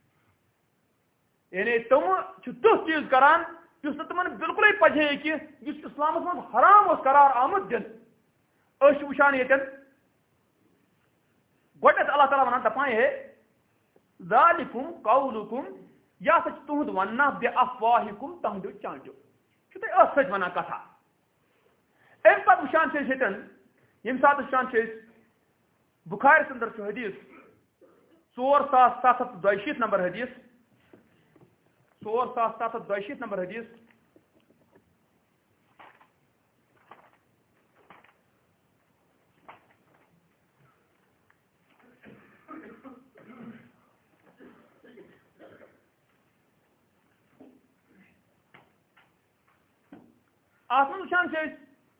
یعنی تم تیس چیز کران جس تمن بالکل پجے کہ اسلام من حرام اس قرار آمد دن اس وچان یتن گوڈت اللہ تعالیٰ ونان دپان ہے ذالکم قولکم یا سچ تہد وننا بے افواہکم تہندو چانچو چھ تہ اس سچ ونان کتھا ام پتہ وچان چھ یتن یم سات وچان چھ بخاری اندر چھ حدیث 4762 نمبر حدیث 4762 نمبر حدیث آسمان وچان چھ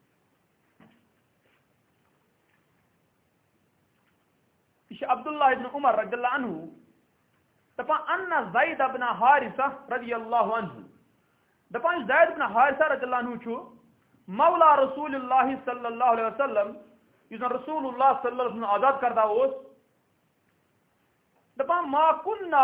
عبداللہ ابن عمر رضی اللہ عنہ دپان ان زید بن حارثہ رضی اللہ عنہ دپان زید بن حارثہ رضی اللہ عنہ چھو مولا رسول اللہ صلی اللہ علیہ وسلم یس رسول اللہ صلی اللہ علیہ وسلم آزاد کردہ اس دپان ما کننا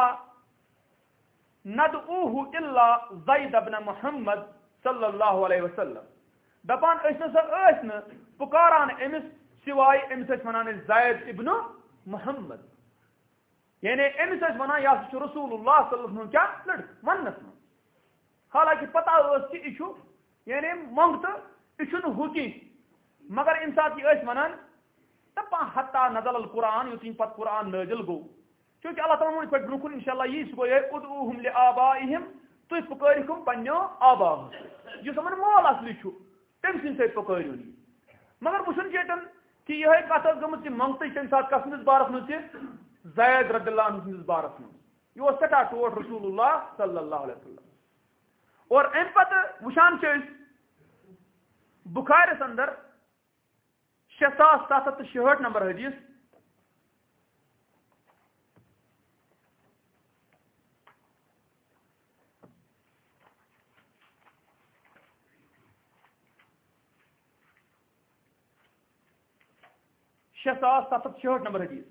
ندعوه الا زید بن محمد صلی اللہ علیہ وسلم دپان اس نسا پکاران امس سوائے امس ونان زید ابن محمد یعنی امس ونان یا رسول اللہ صلی اللہ علیہ وسلم کیا لڑک ونس من حالانکہ پتہ کہ یہ یعنی منگت یہ حکی مگر امہ سات یہ ونان دپان حتی نزل القرآن یوتین پتہ قرآن نازل گو چونکہ اللہ تعالیٰ ون پہ برکن انشاءاللہ یہ سہ گو ادعوہم لآبائہم تھی پکرکم پنو آباہس جس من مول اصلی تم سن سی پکرو مگر وچن یتن کہ یہ کت گمت منگتے تمہ سات کسندس بارس من زید رضی اللہ عنہ سندس بارس من یہ سٹھا ٹوٹ رسول اللہ صلی اللہ علیہ وسلم اور ام پتہ وشان بخارس اندر 6766 نمبر حدیث نمبر حدیث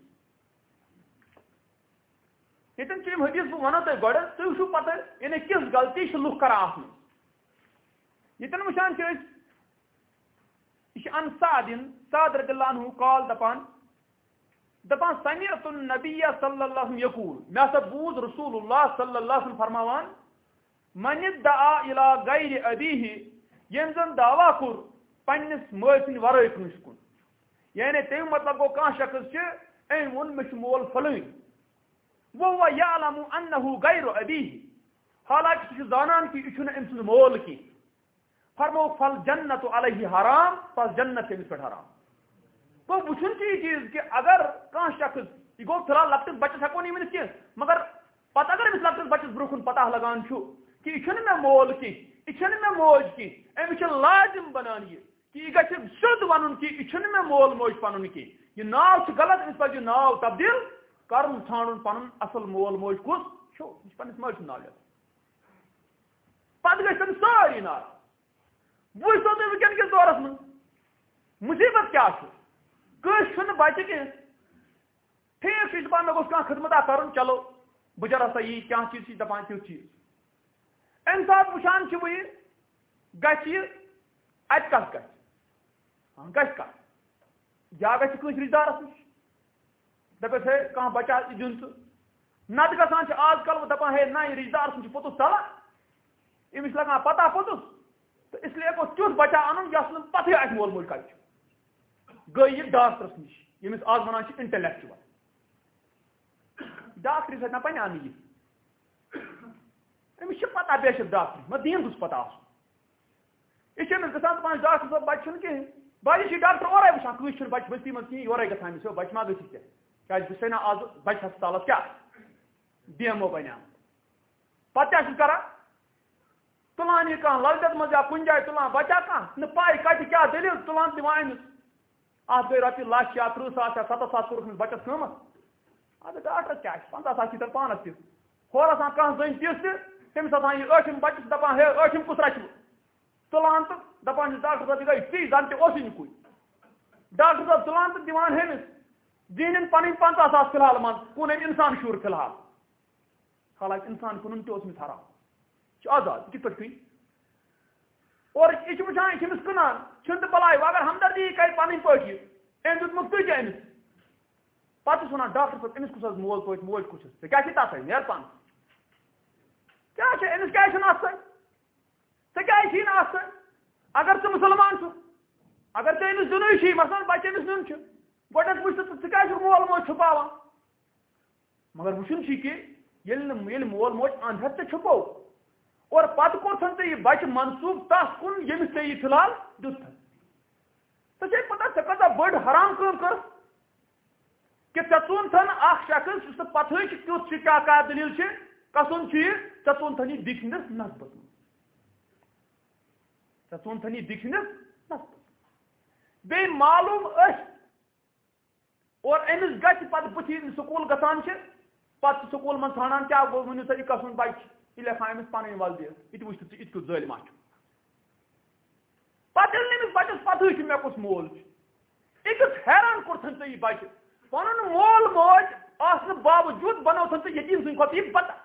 یتن چم حدیث بہ ونو تہ گۄڈٕ تُہۍ وٕچھِو پتہ یعنی کِژھ غلطی چھِ لُکھ کران اتھ منٛز یتن وٕچھان چھِ أسۍ یہ ان سعد رضی اللہ عنہ قال دپان سمعت النبی صلی اللہ علیہ وسلم یقول میں ہسا بوز رسول اللہ صلی اللہ علیہ وسلم فرماوان من ادعا الى غیر ابیہ یم زن دعوا کور پننس مٲلۍ سٕنٛدِ ورٲے کٲنٛسہِ کُن یعنی تم مطلب گو کان شخص چھ ام وون مش مول فلٲنۍ وہ یعلم انه غیر ابیہ حالانکہ سہ زانان کہ یہ چھُنہٕ أمۍ سُنٛد مول کینٛہہ فرمو فل جنت علیہ حرام پس جنت تمس پہ حرام تو وچن یہ چیز کہ اگر کان شخص یہ گو فی الحال لکٹس بچس ہکو نہیں ونت کی مگر پتہ اگر امس لکٹس بچس برکن پتہ لگان کہ یہ مے مول کی یہ مے موج کی امس لازم بنان یہ کہ یہ گھر سیود ون کہ یہ مے مول موج پن کی یہ ناو غلط امس پہ ناو تبدیل کرن ژھانڈن پن اصل مول موج کس یہ پنس ماج ناو پتہ گھن ساری نا وچھو تھی ونکین کس دورس من مصیبت کیا کس بچہ کی ٹھیک یہ دپان مے گوس کانٛہہ خدمت کرن چلو بچار ہسا یہ کیا چیز دپان تیُتھ چیز امہ سات وچھان بہ یہ گژھِ ات کتھ گژھِ کتھ یا گژھِ کٲنٛسہِ رشتہٕ دارس نش دپس ہے کانٛہہ بچہ دِیُن ژٕ نتہٕ گژھان چھِ آز کل دپان ہے نہ یہ رشتہٕ دار سُنٛد چھُ پوٚتُس ژلان أمِس لگان پتہ پوٚتُس تو اس لیے گوٚژھ تیُتھ بچہ انُن یس نہٕ پتہٕے آسہِ مول موج کتہِ چھُ گٔے یہِ ڈاکٹرس نش ییٚمِس آز ونان چھِ انٹلیکچُول ڈاکٹر سۭتۍ نہ پنہِ انہِ یہِ أمِس چھِ پتہ بے شک ڈاکٹر مگر دیٖن گوٚژھ پتہ آسُن یہِ چھِ أمِس گژھان دپان ڈاکٹر صٲب بچہِ چھُنہٕ کِہیٖنۍ بچہِ چھِ ڈاکٹر اورے وٕچھان کٲنٛسہِ چھُنہٕ بچہِ بستی منٛز کِہیٖنۍ یورے گژھان أمِس بچہِ ما گٔژھِتھ ژےٚ کیٛازِ بہٕ چھُسے نا آز بچہِ ہسپتالس کیٛاہ ڈی بنیٛامُت پتہٕ کیٛاہ چھُس کران تُلان یہ کھانا للچس مز یا کن جائے تُلان بچہ کھانا نا پائی کتہ کیا دلیل تُلان دِوان أمِس ات گئی رۄپیہِ لچھ یا 30 ساس یا 70 ساس کوٚرُکھ أمِس بچس قۭمت ادٕ ڈاکٹر کیٛاہ چھِ 50 ساس چھی تیٚلہِ پانس تہِ ہورٕ آسان کانٛہہ زٔنۍ تِژھ تہِ تٔمِس آسان یہِ ٲٹھِم بچس دپان ہے ٲٹھِم کُس رچھِ بہٕ تُلان تہٕ دپان چھِس ڈاکٹر صٲب یہِ گٔے ژٕے زن تہِ اوسُے نہٕ کُے ڈاکٹر صٲب تُلان تہٕ دِوان ہیٚمِس زیٖنِن پنٕنۍ 50 ساس فی الحال منٛز کُن أمۍ انسان شُر فی الحال حالانکہِ انسان کُنُن تہِ اوس أمِس حرام یہِ چھُ آزاد یہِ کِتھ پٲٹھۍ کٕنہِ اور یہ وچان یہ امس کٕنان چھُنہٕ بلاے اگر ہمدردی کر پنٕنۍ پٲٹھۍ یہِ أمۍ دیُتمُت تُہۍ تہِ أمِس پتہٕ چھُس ونان ڈاکٹر صٲب أمِس کُس حظ مول پٲٹھۍ موج کُس ژےٚ کیٛاہ چھِ تتھ سۭتۍ نیر پن کیٛاہ چھِ أمِس کیٛازِ چھُنہٕ اتھ سۭتۍ ژےٚ کیٛازِ چھی نہٕ اتھ سۭتۍ اگر ژٕ مُسلمان چھُکھ اگر ژےٚ أمِس دِنُے چھُی مثلاً بچہِ أمِس نیُن چھُ گۄڈنیٚتھ وٕچھ ژٕ کیٛازِ چھُکھ مول موج چھُپاوان مگر وٕچھُن چھُی کہِ ییٚلہِ مول موج انٛد ہٮ۪تھ ژےٚ چھُپو اور پتہٕ کوٚرتھن ژےٚ یہِ بچہِ منسوٗب تتھ کُن ییٚمِس ژےٚ یہِ فی الحال دیُتتھ ژےٚ چھے پتہ ژےٚ کۭژاہ بٔڑ حرام کٲم کٔر کہ ژےٚ ژونتھن اکھ شخص یُس ژےٚ پتہٕے چھِ کیُتھ چھُ کیٛاہ دٔلیٖل چھِ کسُن چھُ یہِ ژےٚ ژونتھن یہِ دِکہِ ہٕنٛدِس نسبس منٛز ژےٚ ژونتھن یہِ دِکہِ ہٕنٛدِس نسبس بیٚیہِ معلوٗم أسۍ اور أمِس گژھِ پتہٕ بٕتھِ سکوٗل گژھان چھِ پتہٕ چھِ سکوٗل منٛز ژھانڈان کیٛاہ گوٚو ؤنِو سا یہِ کسُن بچہِ یہ لیکھان أمِس پنٕنۍ وَلدِیت یہِ تہِ وٕچھ ژٕ یہِ تہِ کیُتھ ظٲلما چھُ پتہٕ ییٚلہِ نہٕ أمِس بچس پتہٕے چھُ مےٚ کُس مول چھُ یہِ کیُتھ حیران کوٚرتھن ژےٚ یہِ بچہِ پنُن مول موج آسنہٕ باوجوٗد بنوتھن ژٕ یتیٖم سٕنٛدِ کھۄتہٕ یہِ پتہ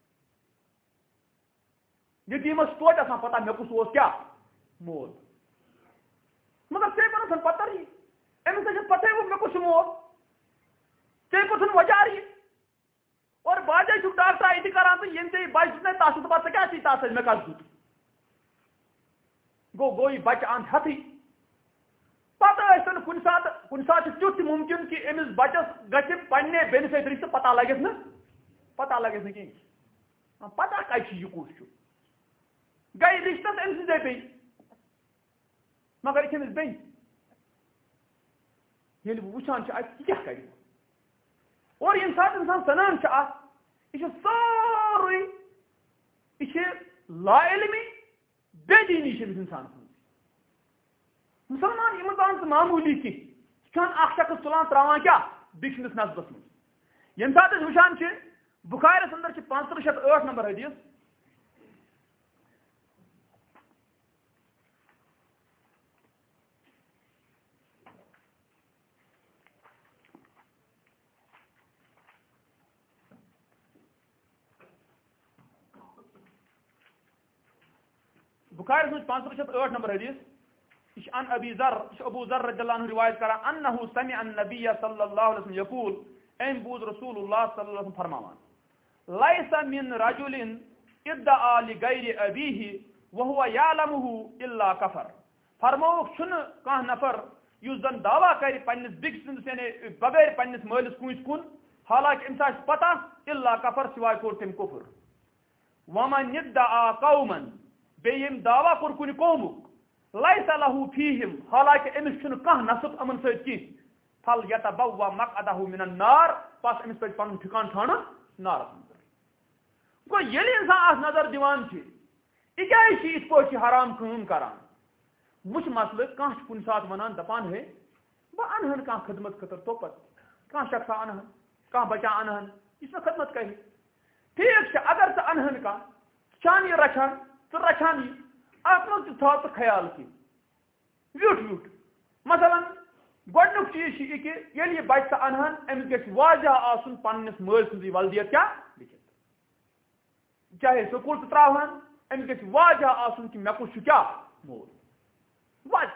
یتیٖمس توتہِ آسان پتہ مےٚ کُس اوس کیٛاہ مول مگر ژےٚ بنوتھن پتہ یہِ أمِس نہ چھِ پتہٕے وۄنۍ مےٚ کُس چھُ مول ژےٚ کوٚرتھن وجار یہِ اور باجے چھُکھ ڈاکٹر یہِ تہِ کران تہٕ ییٚمہِ ژےٚ یہِ بچہِ دیُت تتھ چھُ دپان ژٕ کیٛاہ چھُے تتھ سۭتۍ مےٚ کتھ دیُت گوٚو یہِ بچہِ انٛد ہٮ۪تھٕے پتہٕ ٲسۍتن کُنہِ ساتہٕ چھُ تیُتھ تہِ مُمکِن کہِ أمِس بچس گژھِ پننہِ بیٚنہِ سۭتۍ رشتہٕ پتہ لگٮ۪س نہٕ کِہیٖنۍ پتہ کتہِ چھُ یہِ کُس چھُ گٔے رشتس أمۍ سٕنٛزے بیٚنہِ مگر یہِ چھِ أمِس بیٚنہِ ییٚلہِ بہٕ وٕچھان چھِ اَتہِ یہِ کیٛاہ کَرِ اور ییٚمہِ ساتہٕ اِنسان سَنان چھِ اَتھ یہِ چھِ سورُے یہِ چھِ لا علمی بے دیٖنی چھِ أمِس اِنسانَس منٛز مُسلمان یِمن آمژٕ معموٗلی کینٛہہ سُہ چھُ اکھ شخص تُلان ترٛاوان کیٛاہ بیٚیہِ سٕنٛدِس نسبس منٛز ییٚمہِ ساتہٕ أسۍ وٕچھان چھِ بُخارِیَس انٛدر چھِ 508 نمبر حدیث بخاري منٛز 508 نمبر حدیث یہ عن ابی ذر ابو ذر رضی اللہ عنہ روایت کران انه سمع النبي صلی اللہ علیہ وسلم یقول ام بود رسول اللہ صلی اللہ علیہ وسلم فرماوان ليس من رجل ادعى لغير ابيه وهو يعلمه الا كفر فرموک چھُنہٕ کانٛہہ نفر یُس زن دعوا کرِ پننس بیٚکہِ سٕنٛدِس یعنی بغیر پننس مٲلِس کٲنٛسہِ کُن حالانکہ أمِس آسہِ پتہ الا کفر سوائے کوٚر تٔمۍ کُفر ومن ادعى قوما بیٚیہِ ییٚمۍ دعوا کوٚر کُنہِ قومُک ليس له فيهم حالانکہ أمِس چھُنہٕ کانٛہہ نصب یِمن سۭتۍ کینٛہہ فل يتبوأ مقعده من النار پس أمِس پزِ پنُن ٹھِکان ژھانڈُن نارس منٛز گوٚو ییٚلہِ اِنسان اتھ نظر دِوان چھِ یہِ کیٛازِ چھِ یِتھ پٲٹھۍ حرام کٲم کران وٕچھ مسلہٕ کانٛہہ چھُ کُنہِ ساتہٕ ونان دپان ہے بہٕ انہن کانٛہہ خدمت خٲطرٕ توپت کانٛہہ شخصا انہن کانٛہہ بچہ انہن یُس مےٚ خدمت کرِ ٹھیٖک چھُ اگر ژٕ انہن کانٛہہ ژٕ چھان یہِ رچھان ژٕ رچھان یہِ اتھ منٛز تہِ تھاو ژٕ خیال کینٛہہ ویوٚٹھ ویوٚٹھ مثلاً گۄڈنیُک چیٖز چھُ یہِ کہِ ییٚلہِ یہِ بچہِ ژٕ انہن أمِس گژھِ واضح آسُن پننِس مٲلۍ سٕنٛزٕے ولدیت کیٛاہ لیکھِتھ چاہے سکوٗل تہِ تراوہن أمِس گژھِ واضح آسُن کہِ مےٚ کُس چھُ کیٛاہ مول واضح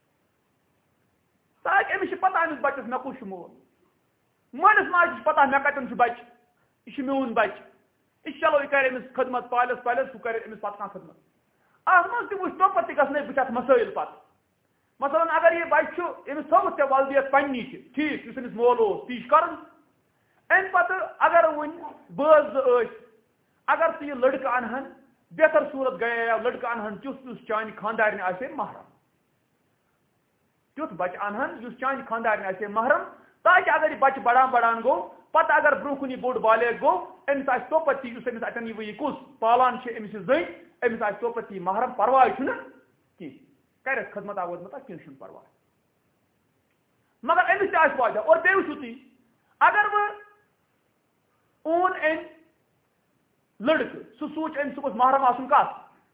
تاکہِ أمِس چھِ پتہ أمِس بچس مےٚ کُس چھُ مول مٲلِس ماجہِ چھِ پتہ مےٚ کتٮ۪ن چھُ بچہِ یہِ چھُ میون بچہِ یہِ چلو یہِ کرِ أمِس خدمت پالٮ۪س پالٮ۪س ہُہ کرِ أمِس پتہٕ کانٛہہ خدمت اتھ منٛز تہِ وٕچھ توپت تہِ گژھنَے بہٕ چھَس مسٲیِل پتہٕ مثلاً اگر یہِ بچہِ چھُ أمِس تھٲوٕتھ ژےٚ ولدیت پننی چھِ ٹھیٖک یُس أمِس مول اوس تی چھُ کرُن امہِ پتہٕ اگر وٕنۍ بٲژ زٕ ٲسۍ اگر ژٕ یہِ لڑکہٕ انہن بہتر صوٗرت گٔیے لڑکہٕ انہن تیُتھ یُس چانہِ خاندارنہِ آسہِ ہے محرم تیُتھ بچہِ انہن یُس چانہِ خاندارنہِ آسہِ ہے محرم تاکہِ اگر یہِ بچہِ بڑان بڑان گوٚو پتہٕ اگر برونٛہہ کُن یہِ بوٚڑ بالغ گوٚو أمِس آسہِ توپت تہِ یُس أمِس اتٮ۪ن یہِ کُس پالان چھِ أمِس یہِ زٔنۍ أمِس آسہِ توپت یہِ محرم پرواے چھُنہٕ کینٛہہ کرٮ۪س خدمت وٲدمتا کینٛہہ چھُنہٕ پرواے مگر أمِس تہِ آسہِ واضح اور بیٚیہِ وٕچھِو تُہۍ اگر وۄنۍ اوٚن أمۍ لڑکہٕ سُہ سوٗنٛچ أمِس گوٚژھ محرم آسُن کتھ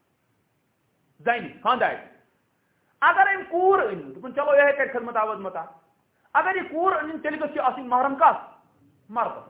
زنہِ خاندارِ اگر أمۍ کوٗر أنۍ دوٚپُن چلو یِہے کرِ خدمت وٲدمتا اگر یہِ کوٗر أنِن تیٚلہِ گٔژھ یہِ آسٕنۍ محرم کتھ مردس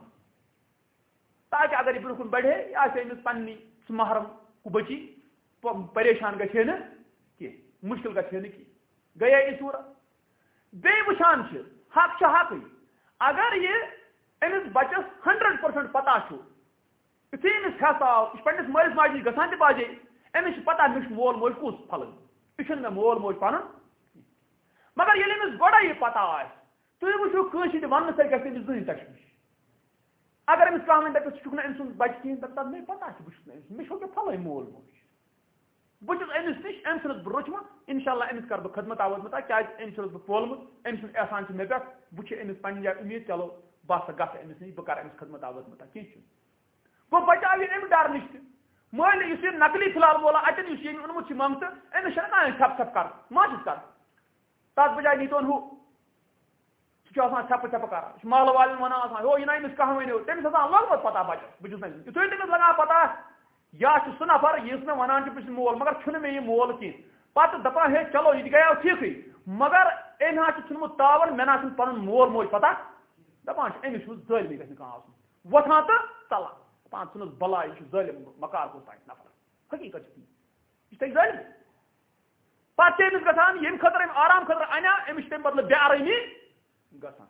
تاکہِ اگر یہِ برونٛہہ کُن بڑِ ہے یہِ آسہِ أمِس پننی سُہ محرم ہُہ بچی پریشان گژھِ ہے نہٕ کینٛہہ مُشکل گژھِ ہے نہٕ کینٛہہ گٔیے یہِ صوٗرت بیٚیہِ وٕچھان چھِ حق چھُ حقٕے اگر یہِ أمِس بچس 100% پتہ چھُ یُتھُے أمِس حٮ۪س آو یہِ چھُ پننِس مٲلِس ماجہِ نِش گژھان تہِ باجے أمِس چھُ پتہ مےٚ چھُ مول موج کُس پھلٲنۍ یہِ چھُنہٕ مےٚ مول موج پنُن مگر ییٚلہِ أمِس گۄڈے یہِ پتہ آسہِ تُہۍ وٕچھِو کٲنٛسہِ تہِ وننہٕ سۭتۍ گژھِ أمِس زٕہٕنۍ تشویش اگر أمِس کانٛہہ وَنہِ دَپٮ۪س ژٕ چھُکھ نہٕ أمۍ سُنٛد بچہِ کِہیٖنۍ دَپہِ مےٚ پتہ چھِ بہٕ چھُس نہٕ أمِس مےٚ چھُ مےٚ پھلٲنۍ مول موج بہٕ چھُس أمِس نِش أمۍ سٕنٛدِس بہٕ روچمُت اِنشاء اللہ أمِس کرٕ بہٕ خدمت وٲدمتا کیٛازِ أمۍ چھُس بہٕ پولمُت أمۍ سُنٛد احسان چھُ مےٚ پٮ۪ٹھ بہٕ چھُ أمِس پننہِ جایہِ اُمید چلو بہٕ ہسا گژھٕ أمِس نِش بہٕ کرٕ أمِس خدمت وٲدمتا کینٛہہ چھُنہٕ گوٚو بچاو یہِ اَمہِ ڈر نِش تہِ مٲلۍ یُس یہِ نقلی فِلحال وولا اَتٮ۪ن یُس ییٚمۍ اوٚنمُت چھُ منٛگتہٕ أمِس چھَنہٕ کانٛہہ ژھٮ۪پ ژھٮ۪پ کرُن ما چھُس کرُن تتھ بجایہِ نیٖتون ہُہ سُہ چھُ آسان ژھٮ۪پہٕ ژھٮ۪پہٕ کران چھُ محلہٕ والٮ۪ن ونان آسان ہو یہِ نا أمِس کانٛہہ ؤنِو تٔمِس آسان لوٚگمُت پتہ بچس بہٕ چھُس نہٕ یِتھُے تٔمِس لگان پتہ یا چھُ سُہ نفر یُس مےٚ ونان چھُ بہٕ چھُس مول مگر چھُنہٕ مےٚ یہِ مول کینٛہہ پتہٕ دپان ہے چلو یہِ تہِ گٔیو ٹھیٖکٕے مگر أمۍ حظ چھُ ژھُنمُت تاوَن مےٚ نہ چھُنہٕ پنُن مول موج پتہ دپان چھُ أمِس چھُ ظٲلمی گژھِ نہٕ کانٛہہ آسُن وۄتھان تہٕ ژلان دپان ژھٕنُس بلاے یہِ چھُ ظٲلم مکار گوٚژھ تانۍ نفر حقیٖقت چھُ تی یہِ چھُ تۄہہِ ظٲلم پتہٕ چھِ أمِس گژھان ییٚمہِ خٲطرٕ أمۍ آرام خٲطرٕ اَنیٛا أمِس چھِ تَمہِ بدلہٕ بے آرٲمی گژھان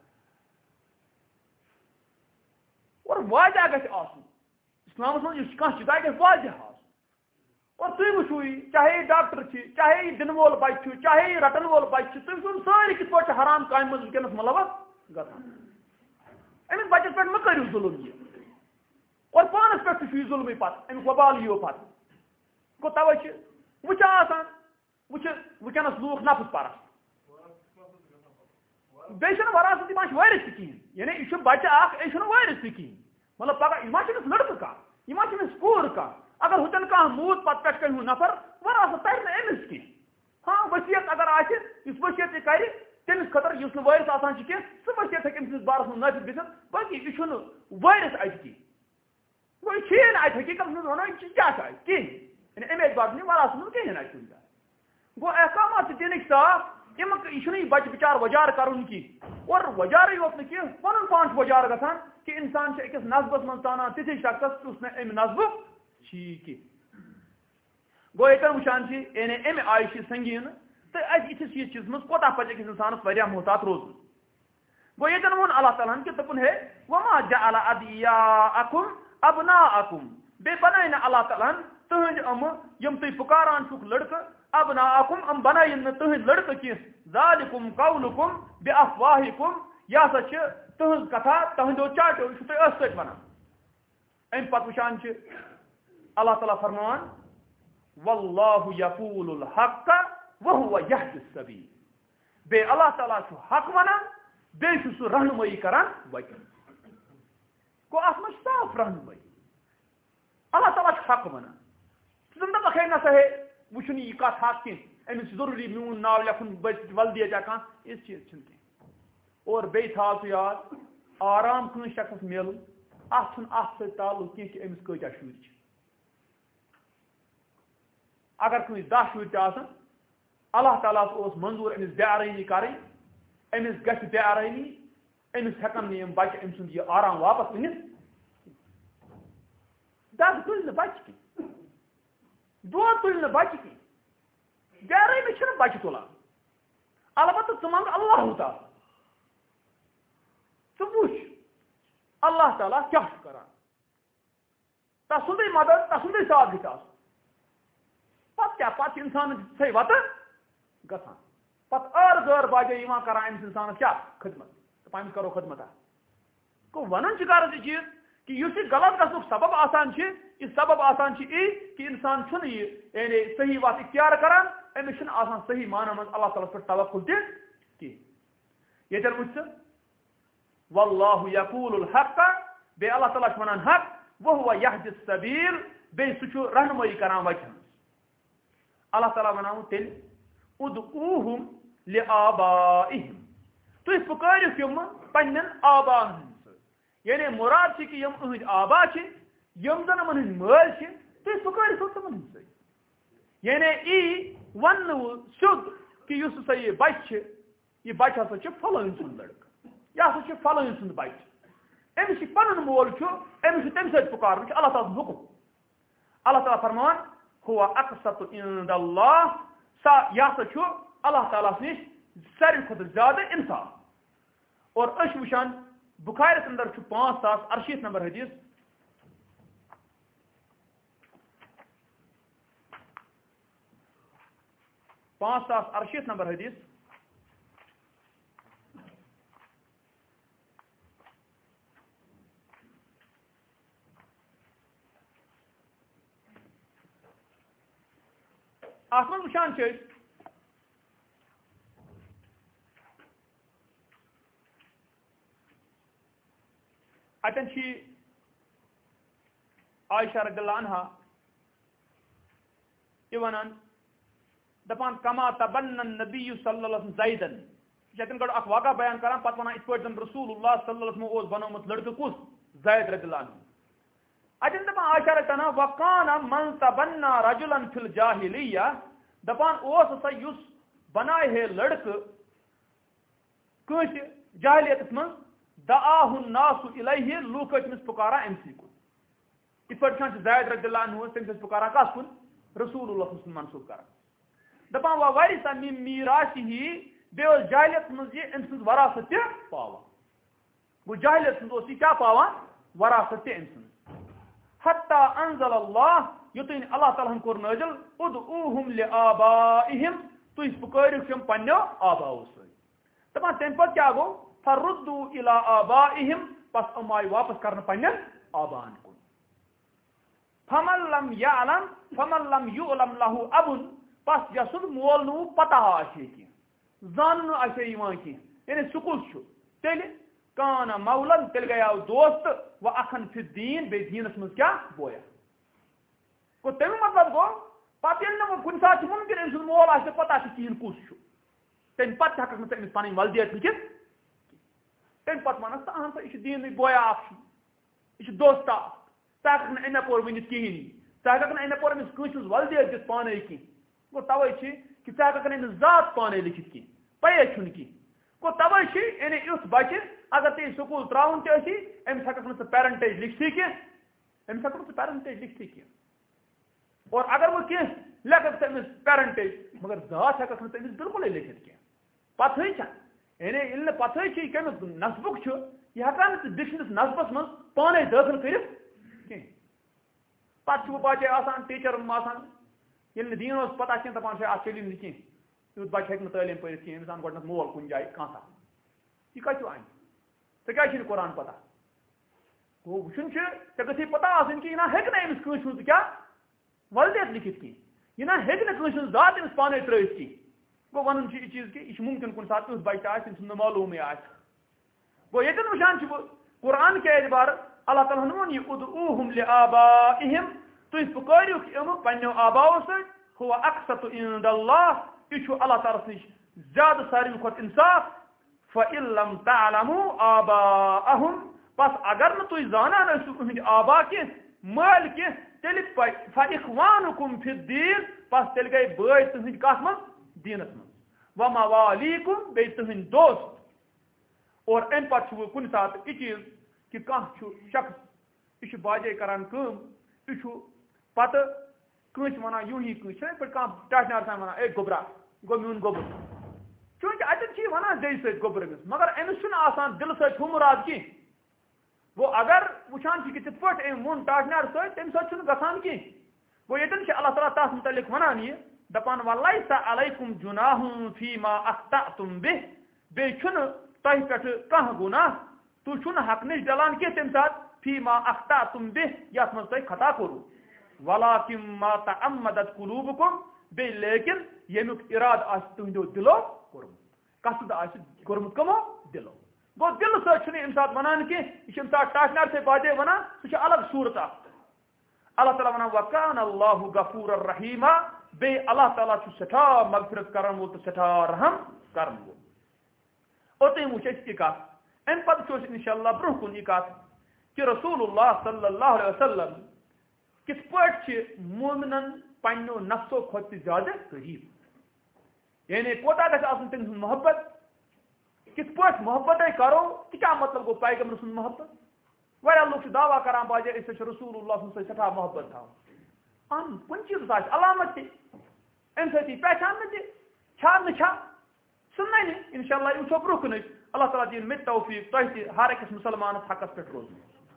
اور واضح گژھِ آسُن اِسلامَس منٛز یُس کانٛہہ چیٖز گژھِ واضح آسُن اور تُہۍ وٕچھِو یہِ چاہے یہِ ڈاکٹر چھِ چاہے یہِ دِنہٕ وول بچہِ چھُ چاہے یہِ رٹن وول بچہِ چھُ تُہۍ وٕچھِو سٲری کِتھ پٲٹھۍ چھِ حرام کامہِ منٛز وٕنکٮ۪نس مُلوث گژھان أمِس بچس پٮ۪ٹھ مہٕ کٔرِو ظُلم یہِ اور پانس پٮ۪ٹھ تہِ چھُ یہِ ظُلمٕے پتہٕ امیُک وبال یِیو پتہٕ گوٚو تَوے چھِ وٕچھان آسان وٕچھِ وٕنکٮ۪نس لوٗکھ نفٕس پرست بیشن وراثت یہ وارث کہین یعنی یہ بچہ اخ یہ وارث کہین مطلب پگہ یہ لڑکہ کھانا یہ کور کھانا اگر ہوتن کھانا موت پتہ پہ کن نفر وراثت تر امس کی ہاں وصیت اگر اس وصیت یہ کر تمس خطر اس وارث آسان کی سہ وصیت ہیکہ امس بارس من نافذ گژھِتھ باقی یہ وارث اتہ کی وہ نا اتہ حقیقت من ونو یہ کیا کہین یعنی امہ اعتبار نہیں وراثت من کہین اتہ کن گو احکامات دینک صاف یہ بچہ بچار وجار کرن کی اور وجارے یوت نا کی پن پان وجار گھان کہ انسان اکس نصبس من تانان تھی شخص اس نا ام نصب کی گو یہ وچان یعنی امہ آیہ سنگین تو اتس یہ چیز من کوتہ پہ اکس انسانس محتاط روزن گو یہ وون اللہ تعالیٰ کہ دپن ہے وما جعل ادعیاءکم ابناءکم بے بنائے نا اللہ تعالیٰ تہند یم تھی پکاران چھک لڑکہ ابناءکم بنائن تہند لڑکہ کی ذالکم قولکم بافواہکم یہ سا تہذ کتھا تہندو چاٹو یہ تھی ٲس سۭتۍ ونان ام پتہ وچان اللہ تعالیٰ فرمان واللہ یقول الحق وهو یہدی السبیل بے اللہ تعالیٰ حق ونان بے سہ رہنمائی کران وتن گو ات من صاف رہنمائی اللہ تعالیٰ حق ونان تم دپک ہے نسا ہے وچن یہ کت حق کی امس ضروری میون ناو لکھن ولدی کھانا اس چیز کی اور بی تھاو تو یاد آرام کن شخص مل ات تعلق کی کہ امس کتیا شر اگر کن 10 شر تن اللہ تعالیٰ اس منظور امس بے آرٲمی کریں امس گژھِ بے آرٲمی امس ہیکن نہٕ یم بچہ أمۍ سُنٛد یہ آرام واپس أنِتھ دگ تُلہِ نہٕ بچہ کی دود تُلہِ نہٕ بچہ کی بے آرٲمی چھنہٕ بچہ تُلان البتہ ژٕ منگ اللہ تعالیٰ ژٕ وٕچھ اللہ تعالیٰ کیاہ چھُ کران تسُنٛدٕے مدد تسُنٛدٕے ساتھ گژھِ آسُن پتہٕ کیاہ پتہٕ چھِ انسانس ژھے وتہٕ گژھان پتہٕ ٲر غٲر باجے یِوان کران أمِس انسانس کیاہ خدمت دپان أمِس کرو خدمتا گوٚو ونان چھِ غرض یہِ چیٖز کہ یُس یہِ غلط گژھنُک سبب آسان چھِ یہِ سبب آسان چھِ یی کہ انسان چھُنہٕ یہِ یعنی صحیح وتھ اختیار کران أمِس چھُنہٕ آسان صحیح معنی منٛز اللہ تعالیٰ پٮ۪ٹھ توکل تہِ کینٛہہ ییٚتٮ۪ن وٕچھ ژٕ واللہ یقول الحق بیٚیہِ اللہ تعالیٰ چھُ ونان حق وهو یہدی السبیل بیٚیہِ سُہ چھُ رہنمٲیی کران وتہِ ہٕنٛز اللہ تعالیٰ وناوُن تیٚلہِ ادعوہم لآبائہم تُہۍ پُکٲرِو یِم پننٮ۪ن آباہن ہٕنٛدۍ سۭتۍ یعنی مراد چھِ کہ یِم أہٕنٛدۍ آبا چھِ یِم زن یِمن ہٕنٛدۍ مٲلۍ چھِ تُہۍ پُکٲرِو تِمن ہٕنٛدۍ سۭتۍ یعنی یی وننہٕ سیوٚد کہ یُس ہسا یہِ بچہ چھِ یہِ بچہ ہسا چھُ فلٲنۍ سُنٛد لڑکہٕ یہِ ہسا چھُ فلٲنۍ سُنٛد بچہ أمِس چھُ پنُن مول چھُ أمِس چھُ تمہِ سۭتۍ پُکارُن چھُ اللہ تعالیٰ سُنٛد حُکم اللہ تعالیٰ فرمان هو اقسط عند اللہ سا یہ ہسا چھُ اللہ تعالیٰ نش ساروی کھۄتہٕ زیادٕ انصاف اور أسۍ وٕچھان بخارِس اندر چھُ 5068 نمبر حدیث نمبر حدیث اتھ منٛز وٕچھان چھِ أسۍ اتٮ۪ن چھِ عائشہ رضی اللہ عنہا یہ ونان دپان کما تبنى النبی صلی اللہ علیہ وسلم زیدن اتٮ۪ن گۄڈٕ اکھ واقعہ بیان کران پتہٕ ونان یِتھ پٲٹھۍ زن رسول اللہ صلی اللہ علیہ وسلم اوس بنومُت لڑکہٕ کُس زید رضی اللہ عنہ اتٮ۪ن دپان عائشہ رضی اللہ عنہا وکان من تبنى رجلا فی الجاہلیہ دپان اوس ہسا یُس بنائے ہے لڑکہٕ کٲنٛسہِ جاہلیتس منٛز دعاہ الناس الیہ لوٗکھ ٲسۍ أمِس پُکاران أمسٕے کُن یِتھ پٲٹھۍ وٕچھان چھِ زید رضی اللہ عنہ تٔمِس ٲسۍ پُکاران کتھ کُن رسول اللہ صلی اللہ علیہ وسلم منسوٗب کران دپان وورث من میراثہ بیٚیہِ اوس جاہلیتس منٛز یہِ أمۍ سٕنٛز وراثت تہِ پاوان گوٚو جاہلیتس منٛز اوس یہِ کیاہ پاوان وراثت تہِ أمۍ سٕنٛز حتی انزل اللہ یوٚتانۍ اللہ تعالیٰ ہن کوٚر نٲزِل ادعوہم لآبائہم تُہۍ پُکٲرِو یِم پننیو آباہو سۭتۍ دپان تمہِ پتہٕ کیاہ گوٚو فردوا الى آبائہم پس یِم آیہِ واپس کرنہٕ پننٮ۪ن آباہن کُن فمن لم یعلم له ابن پس یسُنٛد مول نہٕ پتہ آسہِ کینٛہہ زاننہٕ آسہِ یِوان کینٛہہ یعنی سکول تیل کانا مولن تیل گیا دوست و اخن فی الدین بے دینس من کیا بویا گو تمی مطلب گو پتہ یل نا کن سات ممکن ام سن مول آسہ پتہ کہین کس تم پتہ ہکس نا تمس پن ولدیت لکھت تم پتہ ونس تو اہن سا یہ دین بویا اخ یہ دوست اخ ژٕ ہکھ نہٕ امہِ پور ؤنِتھ کِہیٖنۍ ژٕ ہکھ نہٕ امہِ پور أمِس کٲنٛسہِ ہٕنٛز ولدیت دِتھ پانے کینٛہہ گوٚو تَوَے چھِ کہ ژٕ ہکھ نہٕ أمِس ذات پانے لیکھِتھ کینٛہہ پَیے چھُنہٕ کینٛہہ گوٚو تَوَے چھِ یعنی یُتھ بَچہِ اگر ژےٚ سکوٗل ترٛاوُن تہِ ٲسی أمِس ہٮ۪کَکھ نہٕ ژٕ پیرَنٹیج لیکھتھٕے کینٛہہ أمِس ہٮ۪کَکھ نہٕ ژٕ پیرَنٹیج لیکھتھٕے کینٛہہ اور اگر وۄنۍ کینٛہہ لیکھَکھ ژٕ أمِس پیرَنٹیج مگر ذات ہٮ۪کَکھ نہٕ ژٕ أمِس بِلکُلٕے لیکھِتھ کینٛہہ پَتہٕے چھا یعنی ییٚلہِ نہٕ پَتہٕے چھِ یہِ کَمیُک نصبُک چھُ یہِ ہٮ۪کان نہٕ ژٕ دِچھنِس نصبَس منٛز پانَے دٲخٕل کٔرِتھ کینٛہہ پتہ چھُ بچے آسان ٹیچر آسان ییٚلہِ نہٕ دیٖن اوس پتہ کینٛہہ دپان چھِ اتھ چلی نہٕ کینٛہہ یُتھ بچہِ ہیٚکہِ نہٕ تعلیٖم پٔرِتھ کینٛہہ أمِس اَن گۄڈنٮ۪تھ مول کُنہِ جایہِ کانٛہہ یہِ کتہِ چھُ اَنہِ ژےٚ کیٛازِ چھُے نہٕ قرآن پتہ گوٚو وٕچھُن چھُ ژےٚ گژھی پتہ آسٕنۍ کہِ یہِ نہ ہیٚکہِ نہٕ أمِس کٲنٛسہِ ہُنٛد کیٛاہ ولدیت لیکھِتھ کینٛہہ یہِ نہ ہیٚکہِ نہٕ کٲنٛسہِ ہٕنٛز ذات أمِس پانے ترٛٲوِتھ کینٛہہ گوٚو وَنُن چھُ یہِ چیٖز کہِ یہِ چھُ مُمکِن کُنہِ ساتہٕ یُتھ بچہِ آسہِ تٔمۍ سُنٛد نہٕ معلوٗمٕے آسہِ گوٚو ییٚتٮ۪ن وٕچھان چھُ بہٕ قرآن کے اعتبارٕ اللہ تعالیٰ ہن ووٚن یہِ اُدعوٗہُم لِآبائِہِم تُہۍ پُکٲرِوکھ یِم پنٛنیو آباوو سۭتۍ ہُوَ اقسطُ عِنٛدَ اللہِ یہِ چھُ اللہ تعالیٰ ہَس نِش زیادٕ ساروی کھۄتہٕ اِنصاف فَإِن لَمْ تَعْلَمُوا آباءَهُم پس اگر نہٕ تُہۍ زانان ٲسِو یِہٕنٛدۍ آبا کینٛہہ مٲلۍ کینٛہہ تیٚلہِ فَإِخوانُکُم فِی الدیٖن پس تیٚلہِ گٔے بٲے تُہٕنٛدۍ کتھ منٛز دیٖنس منٛز وَمَوالِیکُم بیٚیہِ تُہٕنٛدۍ دوست اور امہِ پتہٕ چھُ وۄنۍ کُنہِ ساتہٕ یہِ چیٖز کہِ کانٛہہ چھُ شخص یہِ چھُ باجے کران کٲم یہِ چھُ پتہٕ کٲنٛسہِ وَنان یوٗ ہی کٲنٛسہِ چھُنہ یِتھ پٲٹھۍ کانٛہہ ٹاٹھنار سان وَنان اے گوٚبرا گوٚو میون گوٚبُر چوٗنٛکہِ اَتٮ۪ن چھِ یہِ وَنان بیٚیہِ سۭتۍ گوٚبُر أمِس مگر أمِس چھُنہٕ آسان دِلہٕ سۭتۍ ہُہ مُراد کینٛہہ گوٚو اگر وٕچھان چھِ کہِ تِتھ پٲٹھۍ أمۍ ووٚن ٹاٹھنار سۭتۍ تَمہِ سۭتۍ چھُنہٕ گژھان کینٛہہ گوٚو ییٚتٮ۪ن چھِ اللہ تعالیٰ تَتھ مُتعلِق وَنان یہِ دَپان وَلَیسَ عَلَیکُم جُناحٌ فیٖما اخطأتُم بِہ بیٚیہِ چھُنہٕ تۄہہِ پٮ۪ٹھٕ کانٛہہ گُناہ تُہۍ چھُنہٕ حق نِش ڈَلان کینٛہہ تَمہِ ساتہٕ فیٖما اخطأتُم بِہ یَتھ منٛز تۄہہِ خطا کوٚروٕ وَلَکِن ما تَعَمَّدَت قُلوٗبُکُم بیٚیہِ لیکِن ییٚمیُک اِرادٕ آسہِ تُہنٛدیو دِلو کوٚرمُت قصد آسہِ کوٚرمُت کٕمو دِلو گوٚو دِلہٕ سۭتۍ چھُنہٕ اَمہِ ساتہٕ وَنان کینٛہہ یہِ چھُ اَمہِ ساتہٕ ٹاٹھنار سۭتۍ بادے وَنان سُہ چھُ الگ صوٗرت اکھ اللہ تعالیٰ وَنان وَکانَ اللہُ غفوٗرًا رحیٖمًا بیٚیہِ اللہ تعالیٰ چھُ سٮ۪ٹھاہ مغفرت کرن وول تہٕ سٮ۪ٹھاہ رحم کرن وول اوٚتام وٕچھ اَسہِ یہِ کَتھ اَمہِ پتہٕ چھُ اَسہِ اِنشاء اللہ برٛونٛہہ کُن یہِ کَتھ کہِ رسوٗل اللہ صلی اللہ علیہ وسلم کِتھ پٲٹھۍ چھِ مومنن پنٛنیو نفسو کھۄتہٕ تہِ زیادٕ قریٖب یعنی کوتاہ گژھِ آسُن تٔمۍ سُنٛد محبت کِتھ پٲٹھۍ محبتٕے کرو تہِ کیٛاہ مطلب گوٚو پیغمبر سُنٛد محبت واریاہ لُکھ چھِ دعوا کران باجے أسۍ چھِ رسوٗل اللہ سٕنٛدِ سۭتۍ سٮ۪ٹھاہ محبت تھاوان کُنہِ چیٖزس آسہِ علامت تہِ اَمہِ سۭتۍ یی پہچاننہٕ تہِ چھا نہٕ چھا ژھٕننَے نہٕ اِنشاء اللہ یہِ وٕچھو برٛونٛہہ کُن أسۍ اللہ تعالیٰ دِیِن مےٚ تہِ توفیٖق تۄہہِ تہِ ہر أکِس مُسلمانس حقس پٮ۪ٹھ روزُن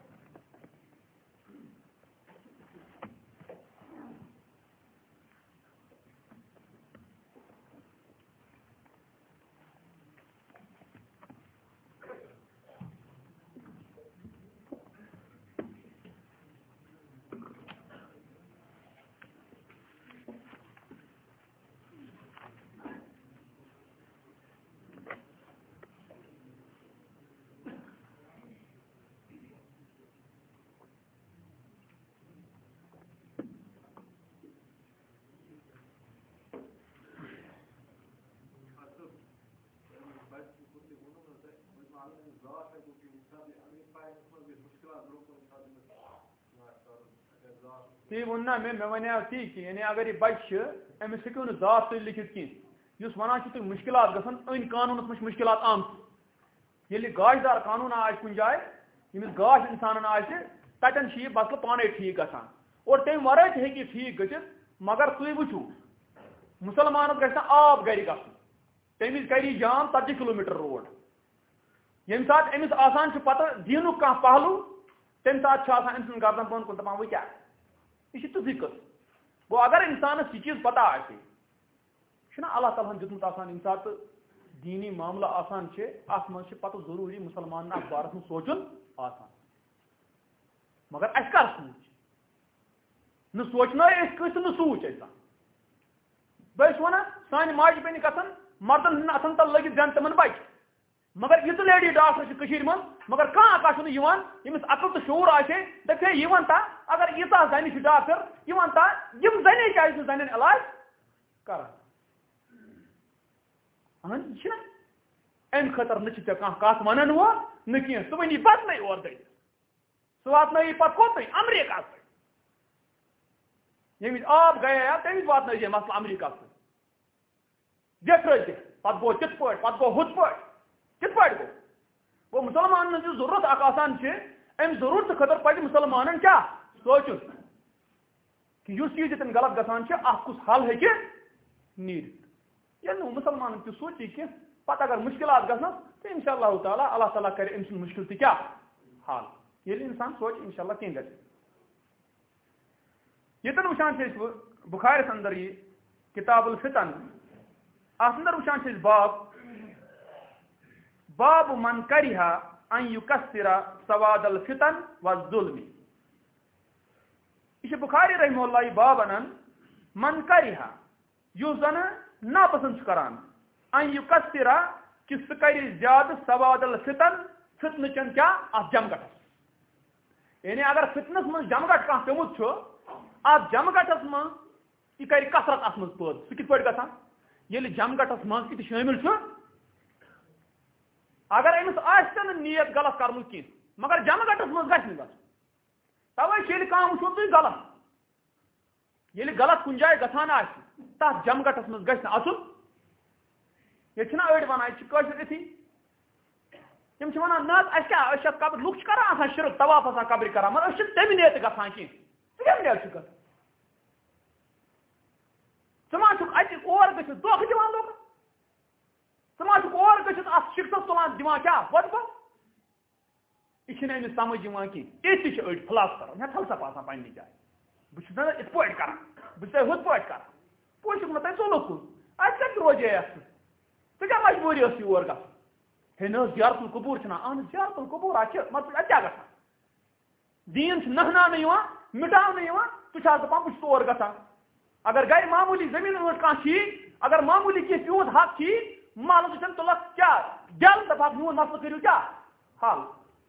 تی ووٚن نا مےٚ وَنیٛاو تی کہِ یعنی اگر یہِ بَچہِ چھِ أمِس ہیٚکِو نہٕ ذات تُہۍ لیکھِتھ کینٛہہ یُس وَنان چھُ تُہۍ مُشکلات گژھن أنۍ قانوٗنَس منٛز چھِ مُشکلات آمژٕ ییٚلہِ یہِ گاش دار قانوٗنا آسہِ کُنہِ جایہِ ییٚمِس گاش اِنسانَن آسہِ تَتٮ۪ن چھِ یہِ مسلہٕ پانَے ٹھیٖک گژھان اور تَمہِ وَرٲے تہِ ہیٚکہِ یہِ ٹھیٖک گٔژھِتھ مگر تُہۍ وٕچھِو مُسلمانَس گژھِ نہٕ آب گرِ گژھُن تٔمِس کَرِ یہِ جام 40 کِلوٗمیٖٹر روڈ ییٚمہِ ساتہٕ أمِس آسان چھُ پَتہٕ دیٖنُک کانٛہہ پہلوٗ تَمہِ ساتہٕ چھُ آسان أمۍ سُنٛد گردن بۄن کُن دَپان وۄنۍ کیٛاہ یہِ چھُ تِتھُے قٕصہٕ گوٚو اگر اِنسانَس یہِ چیٖز پَتہ آسہِ چھُنہ اللہ تعالیٰ ہَن دیُتمُت آسان ییٚمہِ ساتہٕ دیٖنی معاملہٕ آسان چھِ اَتھ منٛز چھِ پَتہٕ ضروٗری مُسلمانَن اَتھ بارَس منٛز سونٛچُن آسان مگر اَسہِ کر سوٗنٛچ نہٕ سونٛچنٲے أسۍ کٲنٛسہِ نہٕ سوٗنٛچ اَسہِ بہٕ ٲسۍ وَنان سانہِ ماجہِ بیٚنہِ گژھن مردن ہٕنٛدٮ۪ن اَتھن تل لٔگِتھ زٮ۪ن تِمن بَچہِ مگر یہ لیڈی ڈاکٹر من مگر کھانا یمس عقل تو شعور آئے دپے یہ ون تا اگر ییژہ زنہ ڈاکٹر یہ ون تا یم زنے کیازِ زنین علاج کران ام خاطر نہ کت ونان وہ نہ کی سہ ونی پتہ اور دل سہ واتن پتہ کوت امریکہ یمس آب گیا تمس واتن مسئلہ امریکہ دکھ پتہ گو تت پہ پتہ گو ہت پہ کت پہ گو مسلمان ضرورت آسان ام ضرورت خاطر پہ مسلمان کیا سوچن کہ اس چیز تم غلط گھان کس حل ہیکہ نیرت یل مسلمان تہ سوچی کی پتہ اگر مشکلات گھنس تو انشاء اللہ تعالیٰ اللہ تعالیٰ کر ام سن مشکل تہ کیا حل یل انسان سوچ انشاء اللہ کن گھر یتن وچان بخارس اندر یہ کتاب الفتن ات اندر وچان باب من کرہ ان یکسر سواد الفتن والظلم یہ بخاری رحمہ اللہ یہ باب انان من کرہ یس زن ناپسند کران ان یکسر کہ سہ کر زیادہ سواد الفتن فتنہ چن کیا ات جمگٹس یعنی اگر فتنس من جمگٹ کھانا پیومت ات جمگٹس من یہ کر کثرت ات من پید سہ کت پہ گھان یل جمگٹس من یہ شامل اگر امس آہ نیت غلط کرن کی مگر جمگٹس من گھس نہ توے کم وچھو تھی غلط یل غلط کن جائے گھان تر جمگٹس من گھس اچن یہ اڑ ونان اتھی تم ونان نا قبر لوگ کران شرک طواف آسان قبر کران مگر تمہ نیت گھان کی نیت کر ثم اتہ اور گھت دھوکہ دان لوگ ثم اور گھت ات شرکس تلان دان کیا وت پہ یہ امس سمجھ کی یہ اڑ فلاس کران یا فلسف آسان پنہ جائے بہت نا ات پہ کران بہت ہت پہ کران پوچھک نا تھی ژولک کن ات کتھ روزے ژے کیا مجبوری ٲس یور گژھُن ہے نہ زیارت القبور چھنا اہن زیارت القبور مطلب ات کیا گژھان دین نہناونہٕ یِوان مٹاونہٕ یِوان ژٕ چھکھ دپان بہٕ چھُس تور گژھان اگر گھر معمولی زمین ٲٹ کانٛہہ چھی اگر معمولی کینٛہہ پیوٗت حق چھی مالہٕ ژٕ چھَن تُلکھ کیٛاہ جل دپکھ میون مسلہٕ کٔرِو کیٛاہ حل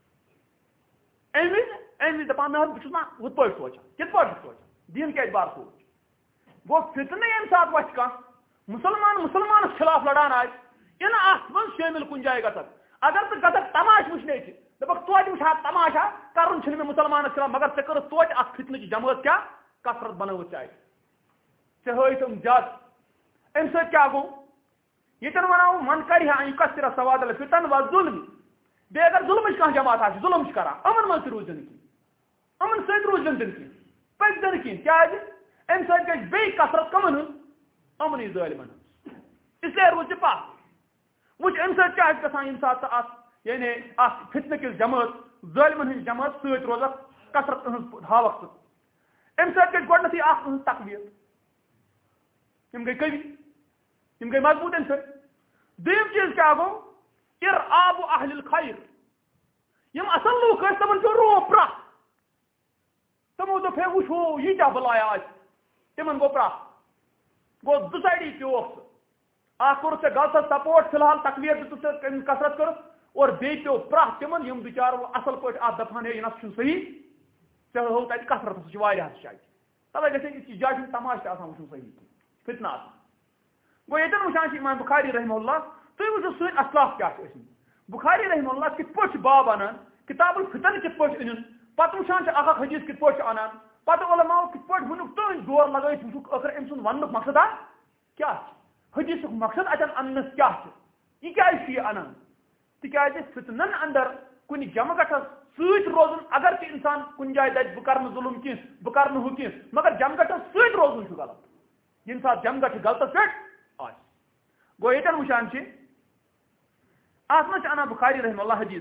اَمہِ وِزِ دپان نہ حظ بہٕ چھُس نا ہُتھ پٲٹھۍ سونٛچان کِتھ پٲٹھۍ چھُس سونٛچان دین کیٛازِ بار سونٛچ گوٚو فتنہٕ ییٚمہِ ساتہٕ وَتھِ کانٛہہ مسلمانس خلاف لڑان آن ات من شامل کن جائے گھک اگر ژٕ گژھکھ تماش وچھنے دپکھ توتہِ وچھا تماشا کرن چھُنہٕ مےٚ مسلمانس خلاف مگر ژےٚ کٔرٕتھ توتہِ اتھ فتنٕچ جمٲژ کیٛاہ کثرت بنٲوٕتھ چاہے ژےٚ ہٲیتھم زیادٕ امہِ سۭتۍ کیٛاہ گوٚو ییٚتٮ۪ن وناو من کرِ ان یکسر سواد الفتن والظلم بیٚیہِ اگر ظلمٕچ کانٛہہ جماعت آسہِ ظلم چھِ کران یِمن منٛز تہِ روٗزِو نہٕ کینٛہہ یِمن سۭتۍ روٗزِو نہٕ کینٛہہ پٔکۍزِ نہٕ کینٛہہ کیٛازِ امہِ سۭتۍ گژھِ بیٚیہِ کثرت کٕمن ہٕنٛز یِمنٕے ظٲلمن ہٕنٛز اسلیے روٗز ژٕ پتھ وٕچھ امہِ سۭتۍ کیٛاہ چھُ گژھان ییٚمہِ ساتہٕ ژٕ اتھ یعنی اتھ فتنہٕ کِس جمٲژ ظٲلمن ہٕنٛز جمٲژ سۭتۍ روزکھ کثرت ہٕنٛز ہاوکھ ژٕ امہِ سۭتۍ گژھِ گۄڈنیتھٕے اکھ تُہنٛز تقویت یِم گٔے قوی یِم گٔے مضبوٗط امہِ سۭتۍ دوٚیِم چیٖز کیٛاہ گوٚو ارعاب اہل الخیر یِم اصل لوٗکھ ٲسۍ تِمن پیوٚو روب پرٛکھ تِمو دوٚپ ہے وٕچھو یہِ کیٛاہ بلایا آسہِ تِمن گوٚو پرٛکھ گوٚو زٕ سایڈی پیوٚوکھ سُہ اکھ کوٚرُتھ ژےٚ غلطس سپورٹ فی الحال تقویت دِژٕتھ ژےٚ کثرت کٔرٕتھ اور بیٚیہِ پیوٚو پرٛکھ تِمن یِم بِچار اصل پٲٹھۍ اتھ دپہن ہے یہِ نہ چھُنہٕ صحیح ژےٚ ہوو تتہِ کثرت سُہ چھُ واریاہس جایہِ توے گژھِ یہِ جایہِ چھُنہٕ تماش تہِ آسان وٕچھُن صحیح فتنہٕ آسان گوٚو ییٚتٮ۪ن وٕچھان چھِ امام بخاری رحمہ اللہ تُہۍ وٕچھِو سٲنۍ اسلاف کیٛاہ چھِ ٲسمٕتۍ بخاری رحمہ اللہ کِتھ پٲٹھۍ چھِ باب انان کتاب الفتن کِتھ پٲٹھۍ أنِن پتہٕ وٕچھان چھِ اکھ حدیث کِتھ پٲٹھۍ چھِ انان پتہٕ علماء کِتھ پٲٹھۍ ووٚنُکھ تٔہٕنٛدۍ دور لگٲیِتھ وٕچھُکھ ٲخر أمۍ سُنٛد وننُک مقصد کیٛاہ چھُ حدیثُک مقصد اتٮ۪ن اننس کیٛاہ چھُ یہِ کیٛازِ چھُ یہِ انان تِکیٛازِ فتنن اندر کُنہِ جمگٹھس سۭتۍ روزُن اگر تہِ انسان کُنہِ جایہِ دپہِ بہٕ کرٕ نہٕ ظلم کینٛہہ بہٕ کرٕ نہٕ ہُہ کینٛہہ مگر جمگٹھس سۭتۍ روزُن چھُ غلط ییٚمہِ ساتہٕ جمگٹھ غلطس پٮ۪ٹھ آسہِ گوٚو ییٚتٮ۪ن وٕچھان چھِ اتھ منٛز چھِ انان بخاری رحمہ اللہ حدیث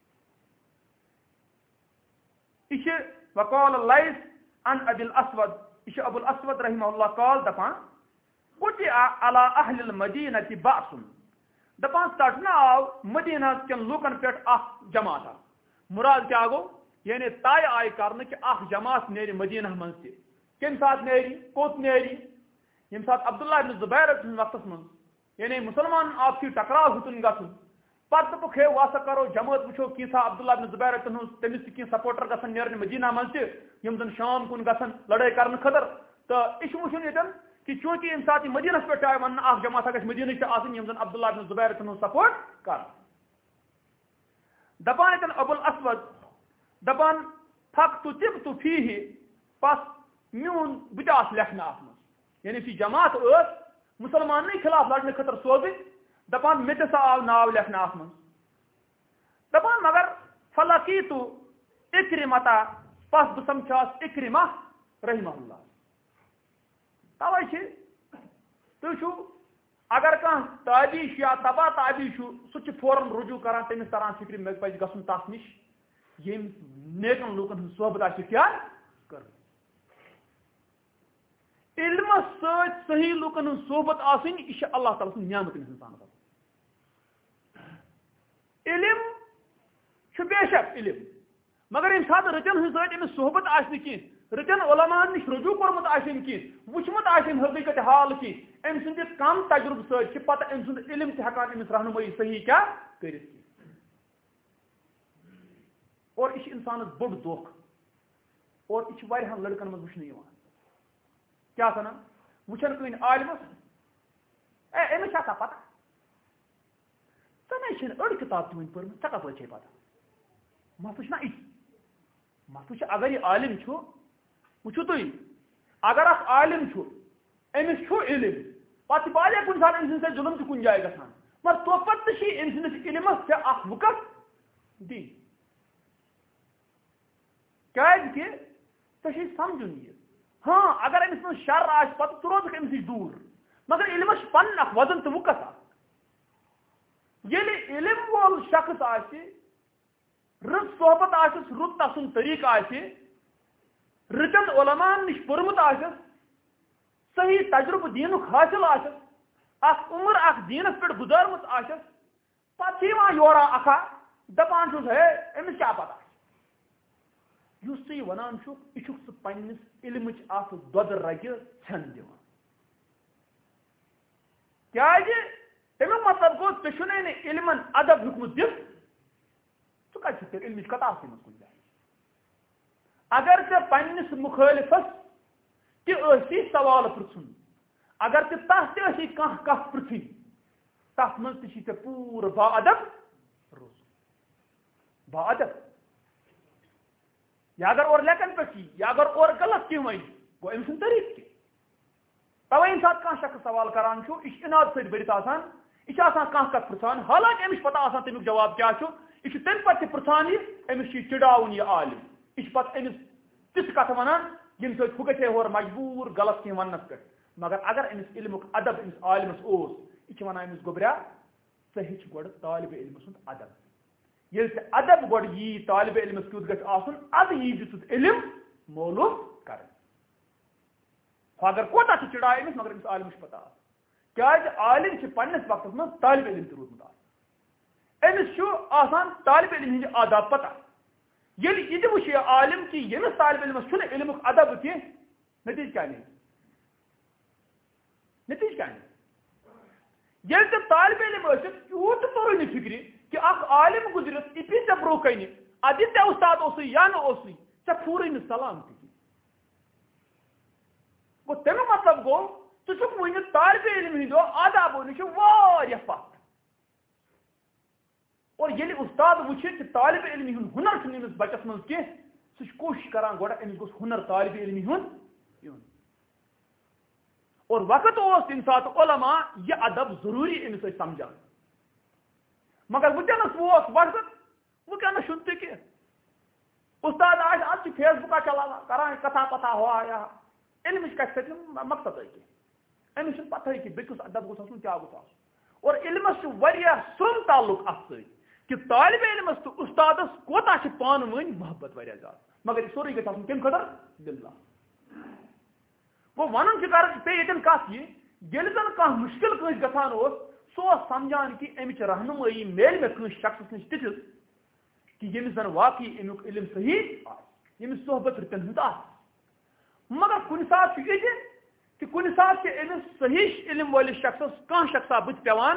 یہ چھِ وقال الليث عن ابي الاسود یہ چھِ ابو الاسود رحمہ اللہ قال دپان قطع على اهل المدینہ بأس دپان ژٹنہٕ آو مدینہ کٮ۪ن لوٗکن پٮ۪ٹھ اکھ جماعت مراد کیٛاہ گوٚو یعنی طے آیہِ کرنہٕ کہِ اکھ جماعت نیرِ مدینہ منٛز تہِ کمہِ ساتہٕ نیرِ کوٚت نیرِ ییٚمہِ ساتہٕ عبداللہ ابن زبیر سٕنٛدِس وقتس منٛز یعنی مسلمان آپسی ٹکراو ہیوٚتُن گژھُن پتہ دپک ہے واسا کرو جماعت وچھو کینسا عبداللہ بن زبیر تمس تہ سپورٹر گژھن نیرن مدینہ من یم زن شام کن گژھن لڑائی کرنے خطر تو یہ وچھن یتن کہ چونکہ امہ سات مدینس پہ آئے ون اخ جماعت گھس مدینہ تہ آسن یم زن عبداللہ بن زبیر سپورٹ کر دپان یتن ابو الاسود دپان تھک تو تب تو فیہ پس میون بہ تہ لکھنا ات من یعنی سی جماعت اس مسلمان خلاف لڑنے خطر سوزت دپان مے تہ آو ناو لکھنا ات من دپان مگر فلقیت اکرمتا پس بہ سمکھاس اکرمہ رحمہ اللہ توے تھی اگر کان تابی یا تبا تابی سہ فوراً رجوع کران تمس تران فکر مے پہ گھن تس نش یم نیکن لوکن ہند صحبت آ کیا کر علم ست صحیح لوکن ہند صحبت آسن یہ اللہ تعالی سن نعمت انسان علم بے شک علم مگر یم سات رتن ہند ست امس صحبت آس کی رتن علماء نش رجوع کورمت آسن کی وچمت آسن حقیقت حال کی ام سند کم تجربہ ست پتہ ام سند علم تہ ہکان امس رہنمائی صحیح کیا کرت اور یہ انسان بوڑ دھوکھ اور یہ واریاہن لڑکن من وچھنے یوان کیا سنان وچھن کن عالمس امس چھا پتہ ژے چھن اڑ کتاب تہ ون پرمت ژے کپٲرۍ چھے پتہ مسلہٕ چھُنہ یہِ مسلہٕ چھُ اگر یہ عالم چھُ وچھو تھی اگر اخ عالم چھُ امس چھُ علم پتہ بالے کن سات ام سند ظلم تہ کن جائے گژھان مگر تو پتہ چھ ام سندس علمس ژے اخ وقت دِنۍ کیازِ کہ ژے سمجھن یہ ہاں اگر امس من شر آس پتہ ژٕ روزکھ امس نش دور مگر علمس پن اخ وزن تہ وقت ییٚلہِ علم وول شخص آسہِ رٕژ صحبت آسس رُت تسُن طریقہ آسہِ رٕتن علماء نش پوٚرمُت آسس صحیح تجربہ دینُک حٲصِل آسس اکھ عمر اکھ دینس پٮ۪ٹھ گزارمٕژ آسس پتہٕ چھِ یِوان یورا اکھا دپان چھُس ہے أمِس کیٛاہ پتہ یُس ژٕ یہِ ونان چھُکھ یہِ چھُکھ ژٕ پننِس علمٕچ اکھ دۄدٕ رگہِ ژھٮ۪ن دِوان کیٛازِ امیُک مطلب گوٚو ژےٚ چھُنَے نہٕ علمن ادب ہیوٚکمُت دِتھ ژٕ کتہِ چھُکھ تیٚلہِ علمٕچ کتھ آسٕے منٛز کُنہِ جایہِ اگر ژےٚ پننِس مُخٲلفس تہِ ٲسی سوال پرژھُن اگر ژےٚ تتھ تہِ ٲسی کانٛہہ کتھ پرژھٕنۍ تتھ منٛز تہِ چھی ژےٚ پوٗرٕ با ادب روزُن با ادب یا اگر اور لیکن پہ کی یا اگر اور غلط کی ون گو ام سن طریقہ کی توے یم سات کانٛہہ شخص سوال کران چھُ یہِ چھُ اناد سۭتۍ بٔرِتھ آسان یہِ چھُ آسان کانٛہہ کتھ پرژھان حالانکہ أمِس چھُ پتہ آسان تمیُک جواب کیٛاہ چھُ یہِ چھُ تمہِ پتہٕ تہِ پرژھان یہِ أمِس چھُ یہِ چڑاوُن یہِ عالم یہِ چھُ پتہٕ أمِس تِژھ کتھ ونان ییٚمہِ سۭتۍ ہُہ گژھِ ہے ہورٕ مجبوٗر غلط کینٛہہ وننس پٮ۪ٹھ مگر اگر أمِس علمُک ادب أمِس عالمس اوس یہِ چھُ ونان أمِس گوٚبریا ژٕ ہیٚچھ گۄڈٕ طالبہِ علمہٕ سُنٛد ادب ییٚلہِ ژےٚ ادب گۄڈٕ یی طالبہِ علمس کیُتھ گژھِ آسُن ادٕ یی دِژٕت علم معلوم کرن اگر کوتاہ تہِ چڑایہِ أمِس مگر أمِس عالمس چھُ پتہ آسان کیٛازِ عالم چھِ پننِس وقتس منٛز طالبہِ علم تہِ روٗدمُت آسان أمِس چھُ آسان طالبہِ علم ہٕنٛدِ آداب پتہ ییٚلہِ یہِ تہِ وٕچھِ یہِ عالم کہِ ییٚمِس طالبہِ علمس چھُنہٕ علمُک ادب کینٛہہ نتیٖجہٕ کیٛاہ نیرِ نتیٖجہٕ کیٛاہ نیرِ ییٚلہِ ژےٚ طالبہِ علم ٲسِتھ یوٗت تہِ توٚرُے نہٕ فِکرِ کہ اکھ عالم گُزرِتھ یہِ پیٚیہِ ژےٚ برونٛہہ کنہِ ادٕ یہِ ژےٚ اُستاد اوسُے یا نہٕ اوسُے ژےٚ پھوٗرٕے نہٕ سلام تہِ کینٛہہ گوٚو تمیُک مطلب گوٚو ژٕ چھُکھ وٕنہِ طالبہِ علم ہٕنٛدیو آدابو نِش واریاہ پتھ اور ییٚلہِ اُستاد وٕچھِ کہِ طالبہِ علمہِ ہُنٛد ہُنر چھُنہٕ أمِس بچس منٛز کینٛہہ سُہ چھُ کوٗشش کران گۄڈٕ أمِس گوٚژھ ہُنر طالبہِ علمہِ ہُنٛد یُن اور وقت اوس تمہِ ساتہٕ علما یہِ ادب ضروٗری أمِس ٲسۍ سمجھان مگر وٕنکیٚنس ووت وقت وٕنکیٚنس چھُنہٕ تہِ کینٛہہ اُستاد آسہِ اتھ چھُ فیس بُکا چلاوان کران کتھا پتھا ہوا یا علمٕچ کتھِ سۭتۍ چھُنہٕ مقصدٕے کینٛہہ أمِس چھُنہٕ پتہٕے کہِ بیٚیہِ کُس ادب گوٚژھ آسُن کیٛاہ گوٚژھ آسُن اور علمس چھُ واریاہ سرٛوٚن تعلق اتھ سۭتۍ کہ طالبہِ علمس تہٕ اُستادس کوتاہ چھِ پانہٕ ؤنۍ محبت واریاہ زیادٕ مگر یہِ سورُے گژھِ آسُن کمہِ خٲطرٕ لِلہ گوٚو ونُن چھُ کر بیٚیہِ ییٚتٮ۪ن کتھ یہِ ییٚلہِ زن کانٛہہ مُشکل کٲنٛسہِ گژھان اوس سُہ اوس سمجھان کہ امِچ رہنمٲیی میلہِ مےٚ کٲنٛسہِ شخصس نِش تِژھ کہ ییٚمِس زن واقعی امیُک علم صحیح آسہِ ییٚمِس صحبت رٕتن ہُنٛد آسہِ مگر کُنہِ ساتہٕ چھُ یہِ تہِ کہ کُنہِ ساتہٕ چھِ أمِس صحیح علم وٲلِس شخصس کانٛہہ شخصا بٕتھِ پیٚوان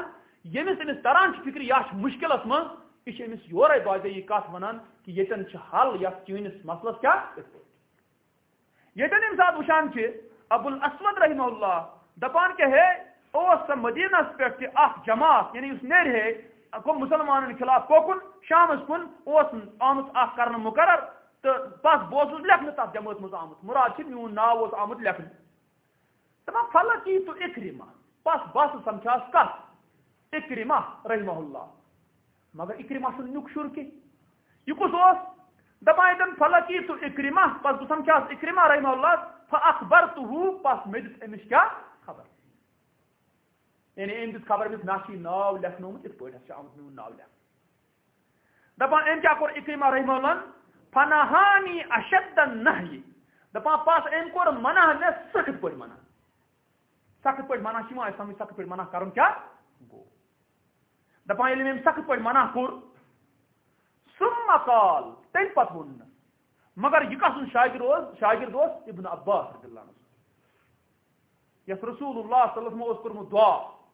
یمس امس تران فکر یہ مشکلس من یہ امس یورے باضے یہ کت ونان کہ یتن حل یتھ چینس مسلس کیا یتن یم سات وچان ابو الاسود رحمہ اللہ دپان کہ ہے اس مدینس پہ جماعت یعنی اس نیرِ ہے مسلمان خلاف کوکن شامس کن آمت کرنا مقرر تو بس بہت لکھنے تک جماعت مز آمت مراد میون ناو آمت لکھنے دپان فلکی تو اکرمہ بس سمجھاس کت اکرمہ رحمہ اللہ مگر اکرمہ چھ نیک شر کی یہ کس دپان فلکی تو اکرمہ بس بہ سمجھاس اکرمہ رحمہ اللہ فاخبرتہ بس مے دت امس کیا خبر یعنی ام دت خبر مس ناشی ناو لکھنومت ات پہ آمت میون ناو لکھ دپان ام کیا کور اکرمہ رحمہ اللہ فنہانی اشد النہی دپان پاس ام کور منع مے سخت پہ منع سخت پہ منع چھ سمجھ سخت پہ منع کرن کیا گو دپان یل ام سخت پہ منع کور ثم قال تم پت ون مگر یہ کسن شاگرد ابن عباس رضی اللہ عنہ یس رسول اللہ صلی اللہ علیہ وسلم کورمت دعا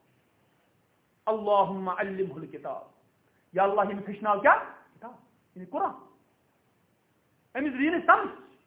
اللہم علمہ الکتاب یا اللہ یمس ہچناو کیا کتاب یعنی قرآن امس دین سمجھ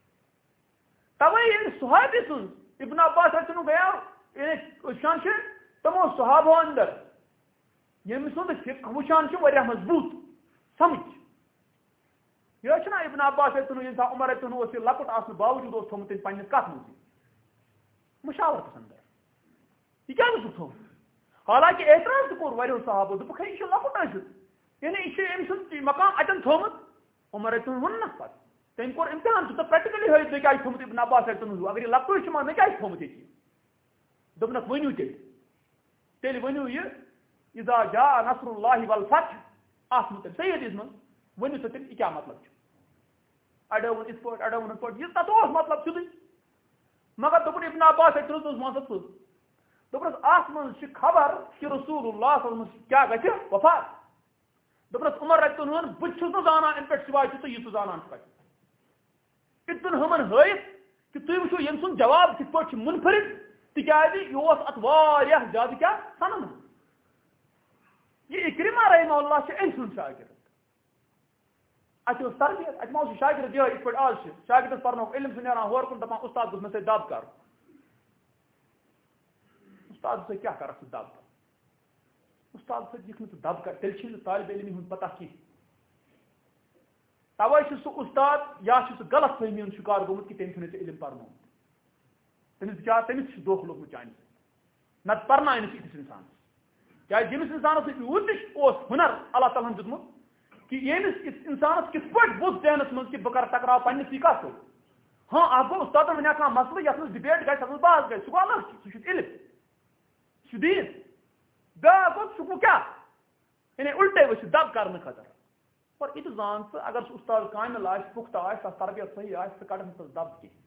توے صحابی سن ابن عباس رچن گیا یعنی شان تمو صحابہ اندر یم سند فقہ وچان واریاہ مضبوط سمجھ یہ چھنا ابن عباس رچن عمر رچن اس لکٹ آسن باوجود اس تھومت پنس کت مز مشاور پسند یہ کیا تھومت حالانکہ اعتراض کور واریاہو صحابہ دپک ہے یہ لکٹ ٲسِتھ یعنی یہ ام سند مقام اتن تھومت عمر رچن وننس پتہ تم کور امتحان تو پریکٹیکلی ہائت مے کیا تھومت ابن عباس رچن اگر یہ لکٹ مے کیا تھومت یہ دپنک ونیو تیل ونیو یہ اذا جاء نصر اللہ والفتح اس مت سید من ونیو تو تیل کیا مطلب اڑو اس پٹ اڑو ان پٹ یہ تت مطلب سیدھے مگر دپن ابن عباس رچن مانس دپنس اس من خبر کہ رسول اللہ صلی اللہ علیہ وسلم کیا گژھِ وفات دپنس عمر رچن بہت چھس زانان ان پہ سوائے تو یہ زانان اتن ہمن ہائت کہ تھی وچھو یم سن جواب کت پہ منفرد تکیازِ یہ ات واریاہ زیادہ کیا سنن یہ اکرمہ رحمہ اللہ ام سن شاگرد ات تربیت ات ما شاگرد یہ پہ آج شاگردس پرنو علم سے نیران ہور کن دپان استاد گوس مے دب کر استاد سے کیا کر دب کر استاد سے جس دب کر تیل چھ طالب علم ہن پتہ کی توے سہ استاد یا سہ غلط فہمی ہند شکار گومت کہ تم چھ علم پرنو تمس کیا تمس دھوکھ لوگمت چانہ نت پرنائن أکس انسان کیا جمس انسانس یوت ہنر اللہ تعالیٰ ہن دیتمت کہ یمس انسانس کت پہ بوز دینس من کہ بہ کر ٹکراو پنس یہ کت ہاں اب گو استاد ون کھانا مسئلہ یت مز ڈبیٹ گھس تک بحث گھس سہ الگ سہ علم سہ دین بیاکھ گو سہ گو کیا یعنی الٹے ورس دب کرنے خاطر اور یہ زان سہ اگر سہ استاد کامل آس پختہ آس تس تربیت صحیح آس سہ کڑن تس دب کی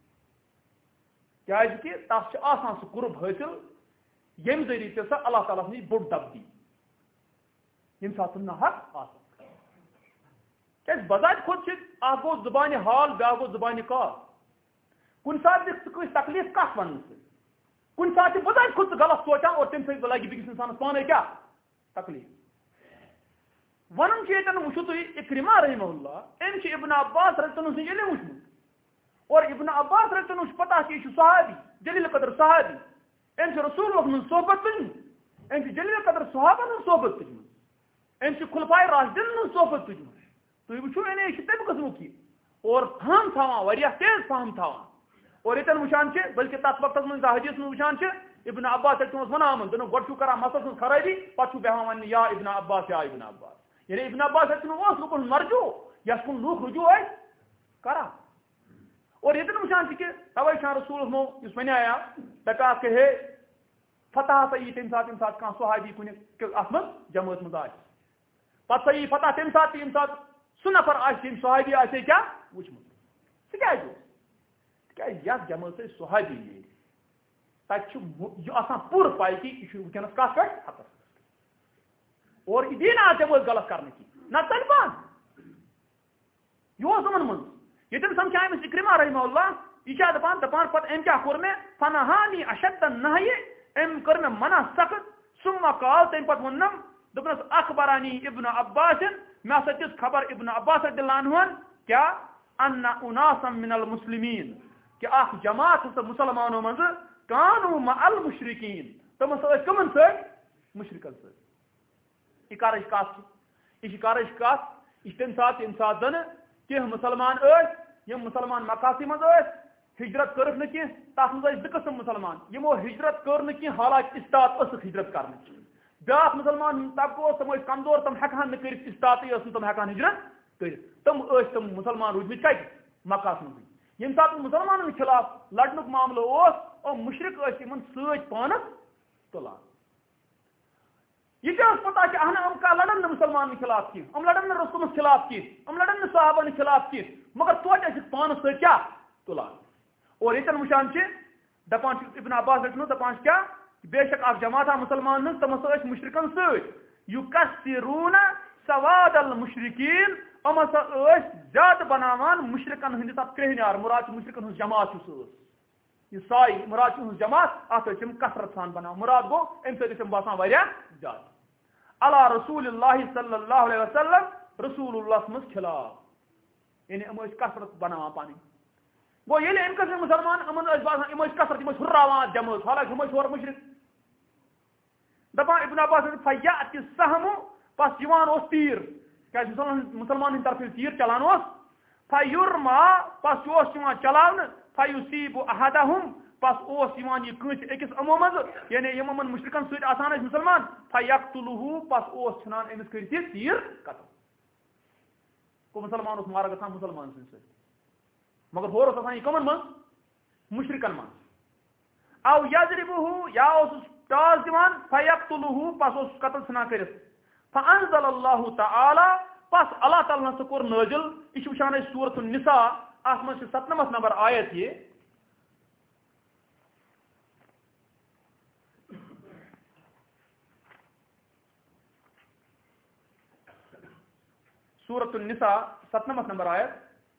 کہ تس آسان سہ قرب حاصل یم ذریعہ سہ اللہ تعالیٰ نش بوڑ دب دی یم سات نا حق آسان کیا بذات خود اخ گو زبان حال بیاکھ گو زبان کار کن سات دکھ ثہ تکلیف کت ون کن سات بذات خود غلط سوچان اور تم سۭتۍ لگی بیکس انسانس پانے کیا تکلیف ونن یتن وچھو تھی اکرمہ رحمہ اللہ ام ابن عباس رضی اللہ عنہ علم وچھمت اور ابن عباس رضی اللہ عنہ پتہ کہ یہ صحابی جلیل قدر صحابی ام رسول اللہ من صحبت تجمت ام جلیل قدر صحابہ من صحبت تجمت ام خلفائے راشدین من صحبت تجمت تھی وچھو یہ تمہ قسم کی اور فہم تھاوان واریاہ تیز فہم تھاوان اور یتن وچان بلکہ تس وقت من حدیث من وچان ابن عباس تمس ونان دن گۄڈٕ چھُو کران مسلس من خرابی پتہٕ چھُ بیہوان وننہِ یا ابن عباس یا ابن عباس یعنی ابن عباس اوس لوکن مرجو یس کن لوک رجوع کران اور یتن وچان کہ توے چھان رسول اس ونیا دپا کہ ہے فتح سا یہ تمہ سات کھانا صحابی کن ات من جماعت من آس پتہ سا یہ فتح تمہ سات یم سات سہ نفر آم صحابی آسے کیا وچمت سہ کیا یس جماعت صحابی نیرِ تب آسان پور پائی کہ یہ ونکس کت پہ حقس اور یہ دین آ غلط کرنے کی نہ طالبان یہ من من یتن سمجھا امس اکرمہ رحمہ اللہ یہ کیا دپان پتہ ام کیا کور مے فنہانی اشد النہی ام کر مے منع سخت ثم قال تم پتہ ونم دپنس اخبرانی ابن عباس میں ہسا دس خبر ابن عباس رضی اللہ عنہ کیا ان اناسا من المسلمین کہ اخ جماعت ہسا مسلمانوں مز کانوا مع المشرکین تم ہسا کمن سۭتۍ مشرکن سۭتۍ یہ کارش کت یہ کارش کت یہ تمہ سات یم سات زن کی مسلمان یم مسلمان مکاسی مز ہجرت کرک نا کی تک مز دو قسم مسلمان یمو ہجرت کر نا کی حالانکہ استاد ٲسکھ ہجرت کرنے بیاکھ مسلمان طبقہ تم کمزور تم ہیکہن نہ کٔرِتھ استاطی ٲسۍ نہٕ تم ہیکان ہجرت کٔرِتھ تم مسلمان روٗدمٕتۍ کتہِ مکاہس منٛزٕے ییٚمہِ ساتہٕ مسلمانن خلاف لڑنُک معاملہٕ اوس مشرق ٲسۍ یِمن سۭتۍ پانس تُلان یہ پتہ کہ اہن ہم کا لڑن نہ مسلمان خلاف کی ہم لڑن نہ رسولس خلاف کی ہم لڑن نہ صحابہ خلاف کی مگر توتہ پانس سۭتۍ کیا تُلان اور یتن وچان دپان ابن عباس رٹنو دپان کیا بے شک اخ جماعت مسلمان تم ہسا مشرکن یکسرون سواد المشرکین ام ہسا زیادہ بناوان مشرکن ہندس ات کرہنیار مراد مشرکن ہز جماعت یہ سائی مراد جماعت ات کثرت سان بنا مراد گو ام سم باسان واریاہ زیادہ علی رسول اللہ صلی اللہ علیہ وسلم رسول اللہ مز خلاف یعنی ام کثرت بناوان پانی گو یل ام قسم مسلمان امن باسان ام کثرت ام ہراوان جماعت حالانکہ ہم ہور مشرک دپان ابن عباس فیات السهم پس یوان اوس تیر کہ مسلمان ہند طرف تیر چلان اوس فیرما پس اوس یوان چلاون فیصیب احدهم پس اوس یوان یہ کنس اکس امو مز یعنی یم امن مشرکن سۭتۍ آسان ٲسۍ مسلمان فیقتلہ پس اوس ژھنان امس کٔرِتھ یہ تیر قتل کو مسلمان اوس مارا گژھان مسلمان سٕنٛدۍ سۭتۍ مگر ہور اوس آسان یہ کمن مز مشرکن مز او یضربہ یا اوس ٹاس دیوان فیقتلہ پس اوس قتل ژھنان کٔرِتھ فانزل اللہ تعالی پس اللہ تعالیٰ نے کوٚر نازل یہ چھُ وٕچھان أسۍ سورۃ النساء اتھ منٛز چھِ 97 نمبر آیت یہ سورۃ النساء 97 نمبر آیت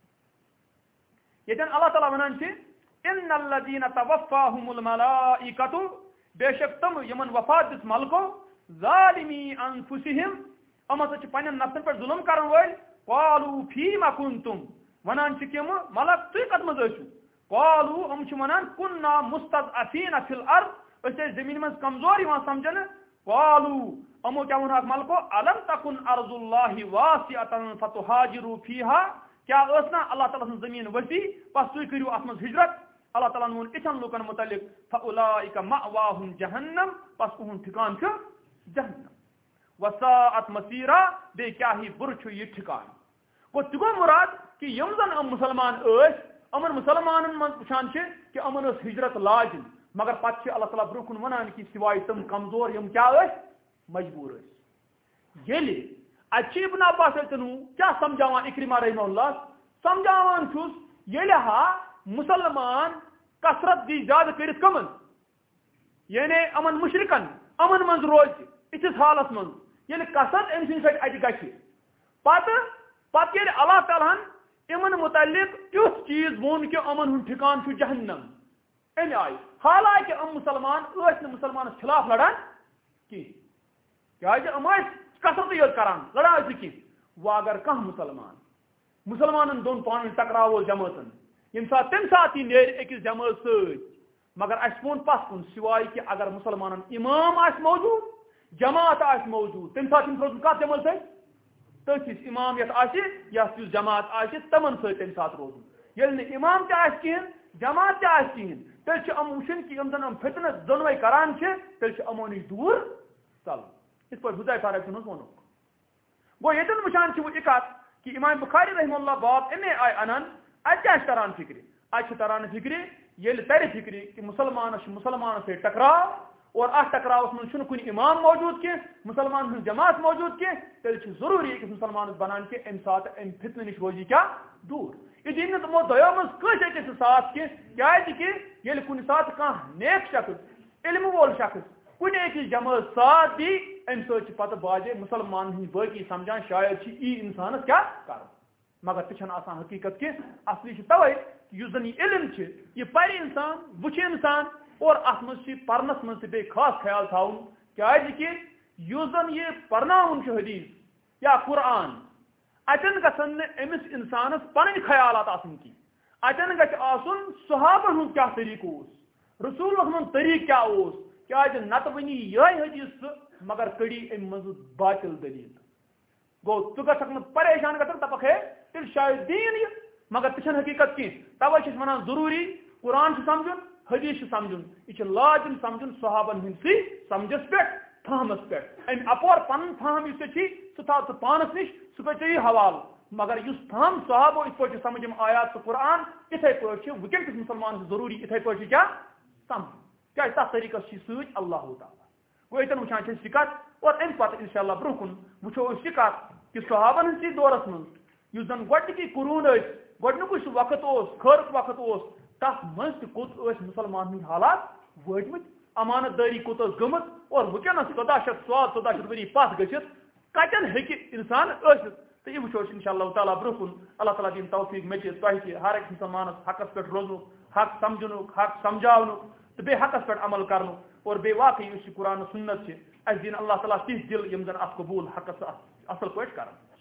یتن اللہ تعالیٰ ونان چھِ ان الذین توفاہم الملائکۃ بے شک تم یمن وفات دس ملکو ظالمی انفسہم ام ہسا پنن نفسن پہ ظلم کرن ول قالوا فیما کنتم ونان کم ملک تھی کت مز قالوا ام ونان کنا مستضعفین فی الارض اس زمین من کمزور سمجھن قالوا امو کیا ون ملکو الم تکن ارض اللہ واسعۃ فتہاجروا فیہا کیا نا اللہ تعالیٰ سن زمین وسیع پس تھی کرو ات مز ہجرت اللہ تعالیٰ نے اتن لوکن متعلق فاولئک مأواہم جہنم پس اہن ٹھکان جہنم وساعت مسیرہ بے کیا ہی بر یہ ٹھکان گو تگو مراد کہ یم زن مسلمان امن مسلمان من وچان کہ امن ہجرت لاجن مگر پتہ اللہ تعالیٰ برو کن ونان کہ سوائے تم کمزور یم کیا مجبور یل اچھی ابن عباس کیا سمجھاوان اکرمہ رحمہ اللہ سمجھاوان چھس یل ہا مسلمان کثرت دی زیادہ کرت کمن یعنی امن مشرکن امن من روز اتس حالس من یل کثرت ام سن ست ات پتہ یل اللہ تعالیٰ امن متعلق تیس چیز وون کہ امن ہند ٹھکان جہنم ام آئی حالانکہ ام مسلمان مسلمان خلاف لڑان کی کثرت یوت کران لڑان کی وہ اگر کھانا مسلمان دون پان ٹکراو جماعتن یم سات تم سات یہ نیر اکس جماعت ست مگر اس وون پس کن سوائے کہ اگر مسلمان امام آس موجود جماعت آس موجود تم سات روزن کت جماعت ست تس امام یت آس جماعت آس تمن ست تم سات روزن یل نہ امام تہ آس کہین جماعت تہ آس کہین تیل ام وچن کہ یم زن فتنہ دونوے کران تیل امو نش دور ژل اس پر حذیفہ رضی اللہ عنہ ونو گو یتن وچان چھ وہ کت کہ امام بخاری رحمہ اللہ باب امے آئی انان اتہ تران فکر اتہ تران فکر یل تر فکر کہ مسلمان سے ٹکراؤ اور ات ٹکراوس من کن امام موجود کی مسلمان ہن جماعت موجود کی تیل ضروری کہ مسلمان بنان کہ ام سات ام فتنہ نش روزی کیا دور یہ دین تمو دو من کس اکس ساتھ کہ یل کن سات کان نیک شخص علم وول شخص کن اکس جماعت ساتھ دی ام سات پتہ باجے مسلمان ہن باقی سمجھان شاید ای انسانس کیا کر مگر تہ آسان حقیقت کی اصلی توے اس زن یہ علم یہ پہ انسان وچ انسان اور ات مز پرنس مز بے خاص خیال تھاؤن کہ یوزن یہ پرناون حدیث یا قرآن اتن گھن امس انسانس پن خیالات آسن کی اتن گھ آسن صحابن ہند کیا طریقہ رسول ہند طریقہ کیا کیاز نت ونی یہ حدیث مگر کڑی ام مز باطل دلیل گو ثہ گھک پریشان گھن دپک ہے تیل شاید دین یہ مگر تہ حقیقت کی توے ونان ضروری قرآن سمجھن حدیث سمجھن یہ لازم سمجھن صحابن ہند سی سمجھس پہ فہمس پہ ام اپور پن فہم اس سہ تھا پانس نش سہ پہ حوالہ مگر اس فہم صحابو اس پہ سمجھ آیات تو قرآن اتھے پہ ونکس مسلمان ضروری اتھے پہ کیا سمجھ کیا تک طریقہ ست اللہ تعالیٰ گو اتن وچان سکت اور ام پتہ انشاء اللہ برہ کن وچو سکت کہ صحابن ہندس دورس من اس زن گۄڈنِکی قرون گۄڈنیُک وقت خٲرُک وقت تک مز کوت مسلمان ہند حالات وٲتمٕتۍ امانت داری کوت گمت اور ونکس 1400 ؤری پتھ گژھِتھ کتن ہیٚکہِ انسان ٲسِتھ تو یہ وچو انشاء اللہ تعالیٰ برہ کن اللہ تعالیٰ دین توفیق مے تہ ہر ایک مسلمانس حقس پہ روزنک حق سمجھنک حق سمجھاونک تو بے حقس پہ عمل کرنک اور بے واقعی اس قرآن سنت اس دین اللہ تعالیٰ تیس دل یم زن ات قبول حقس اصل پہ کرن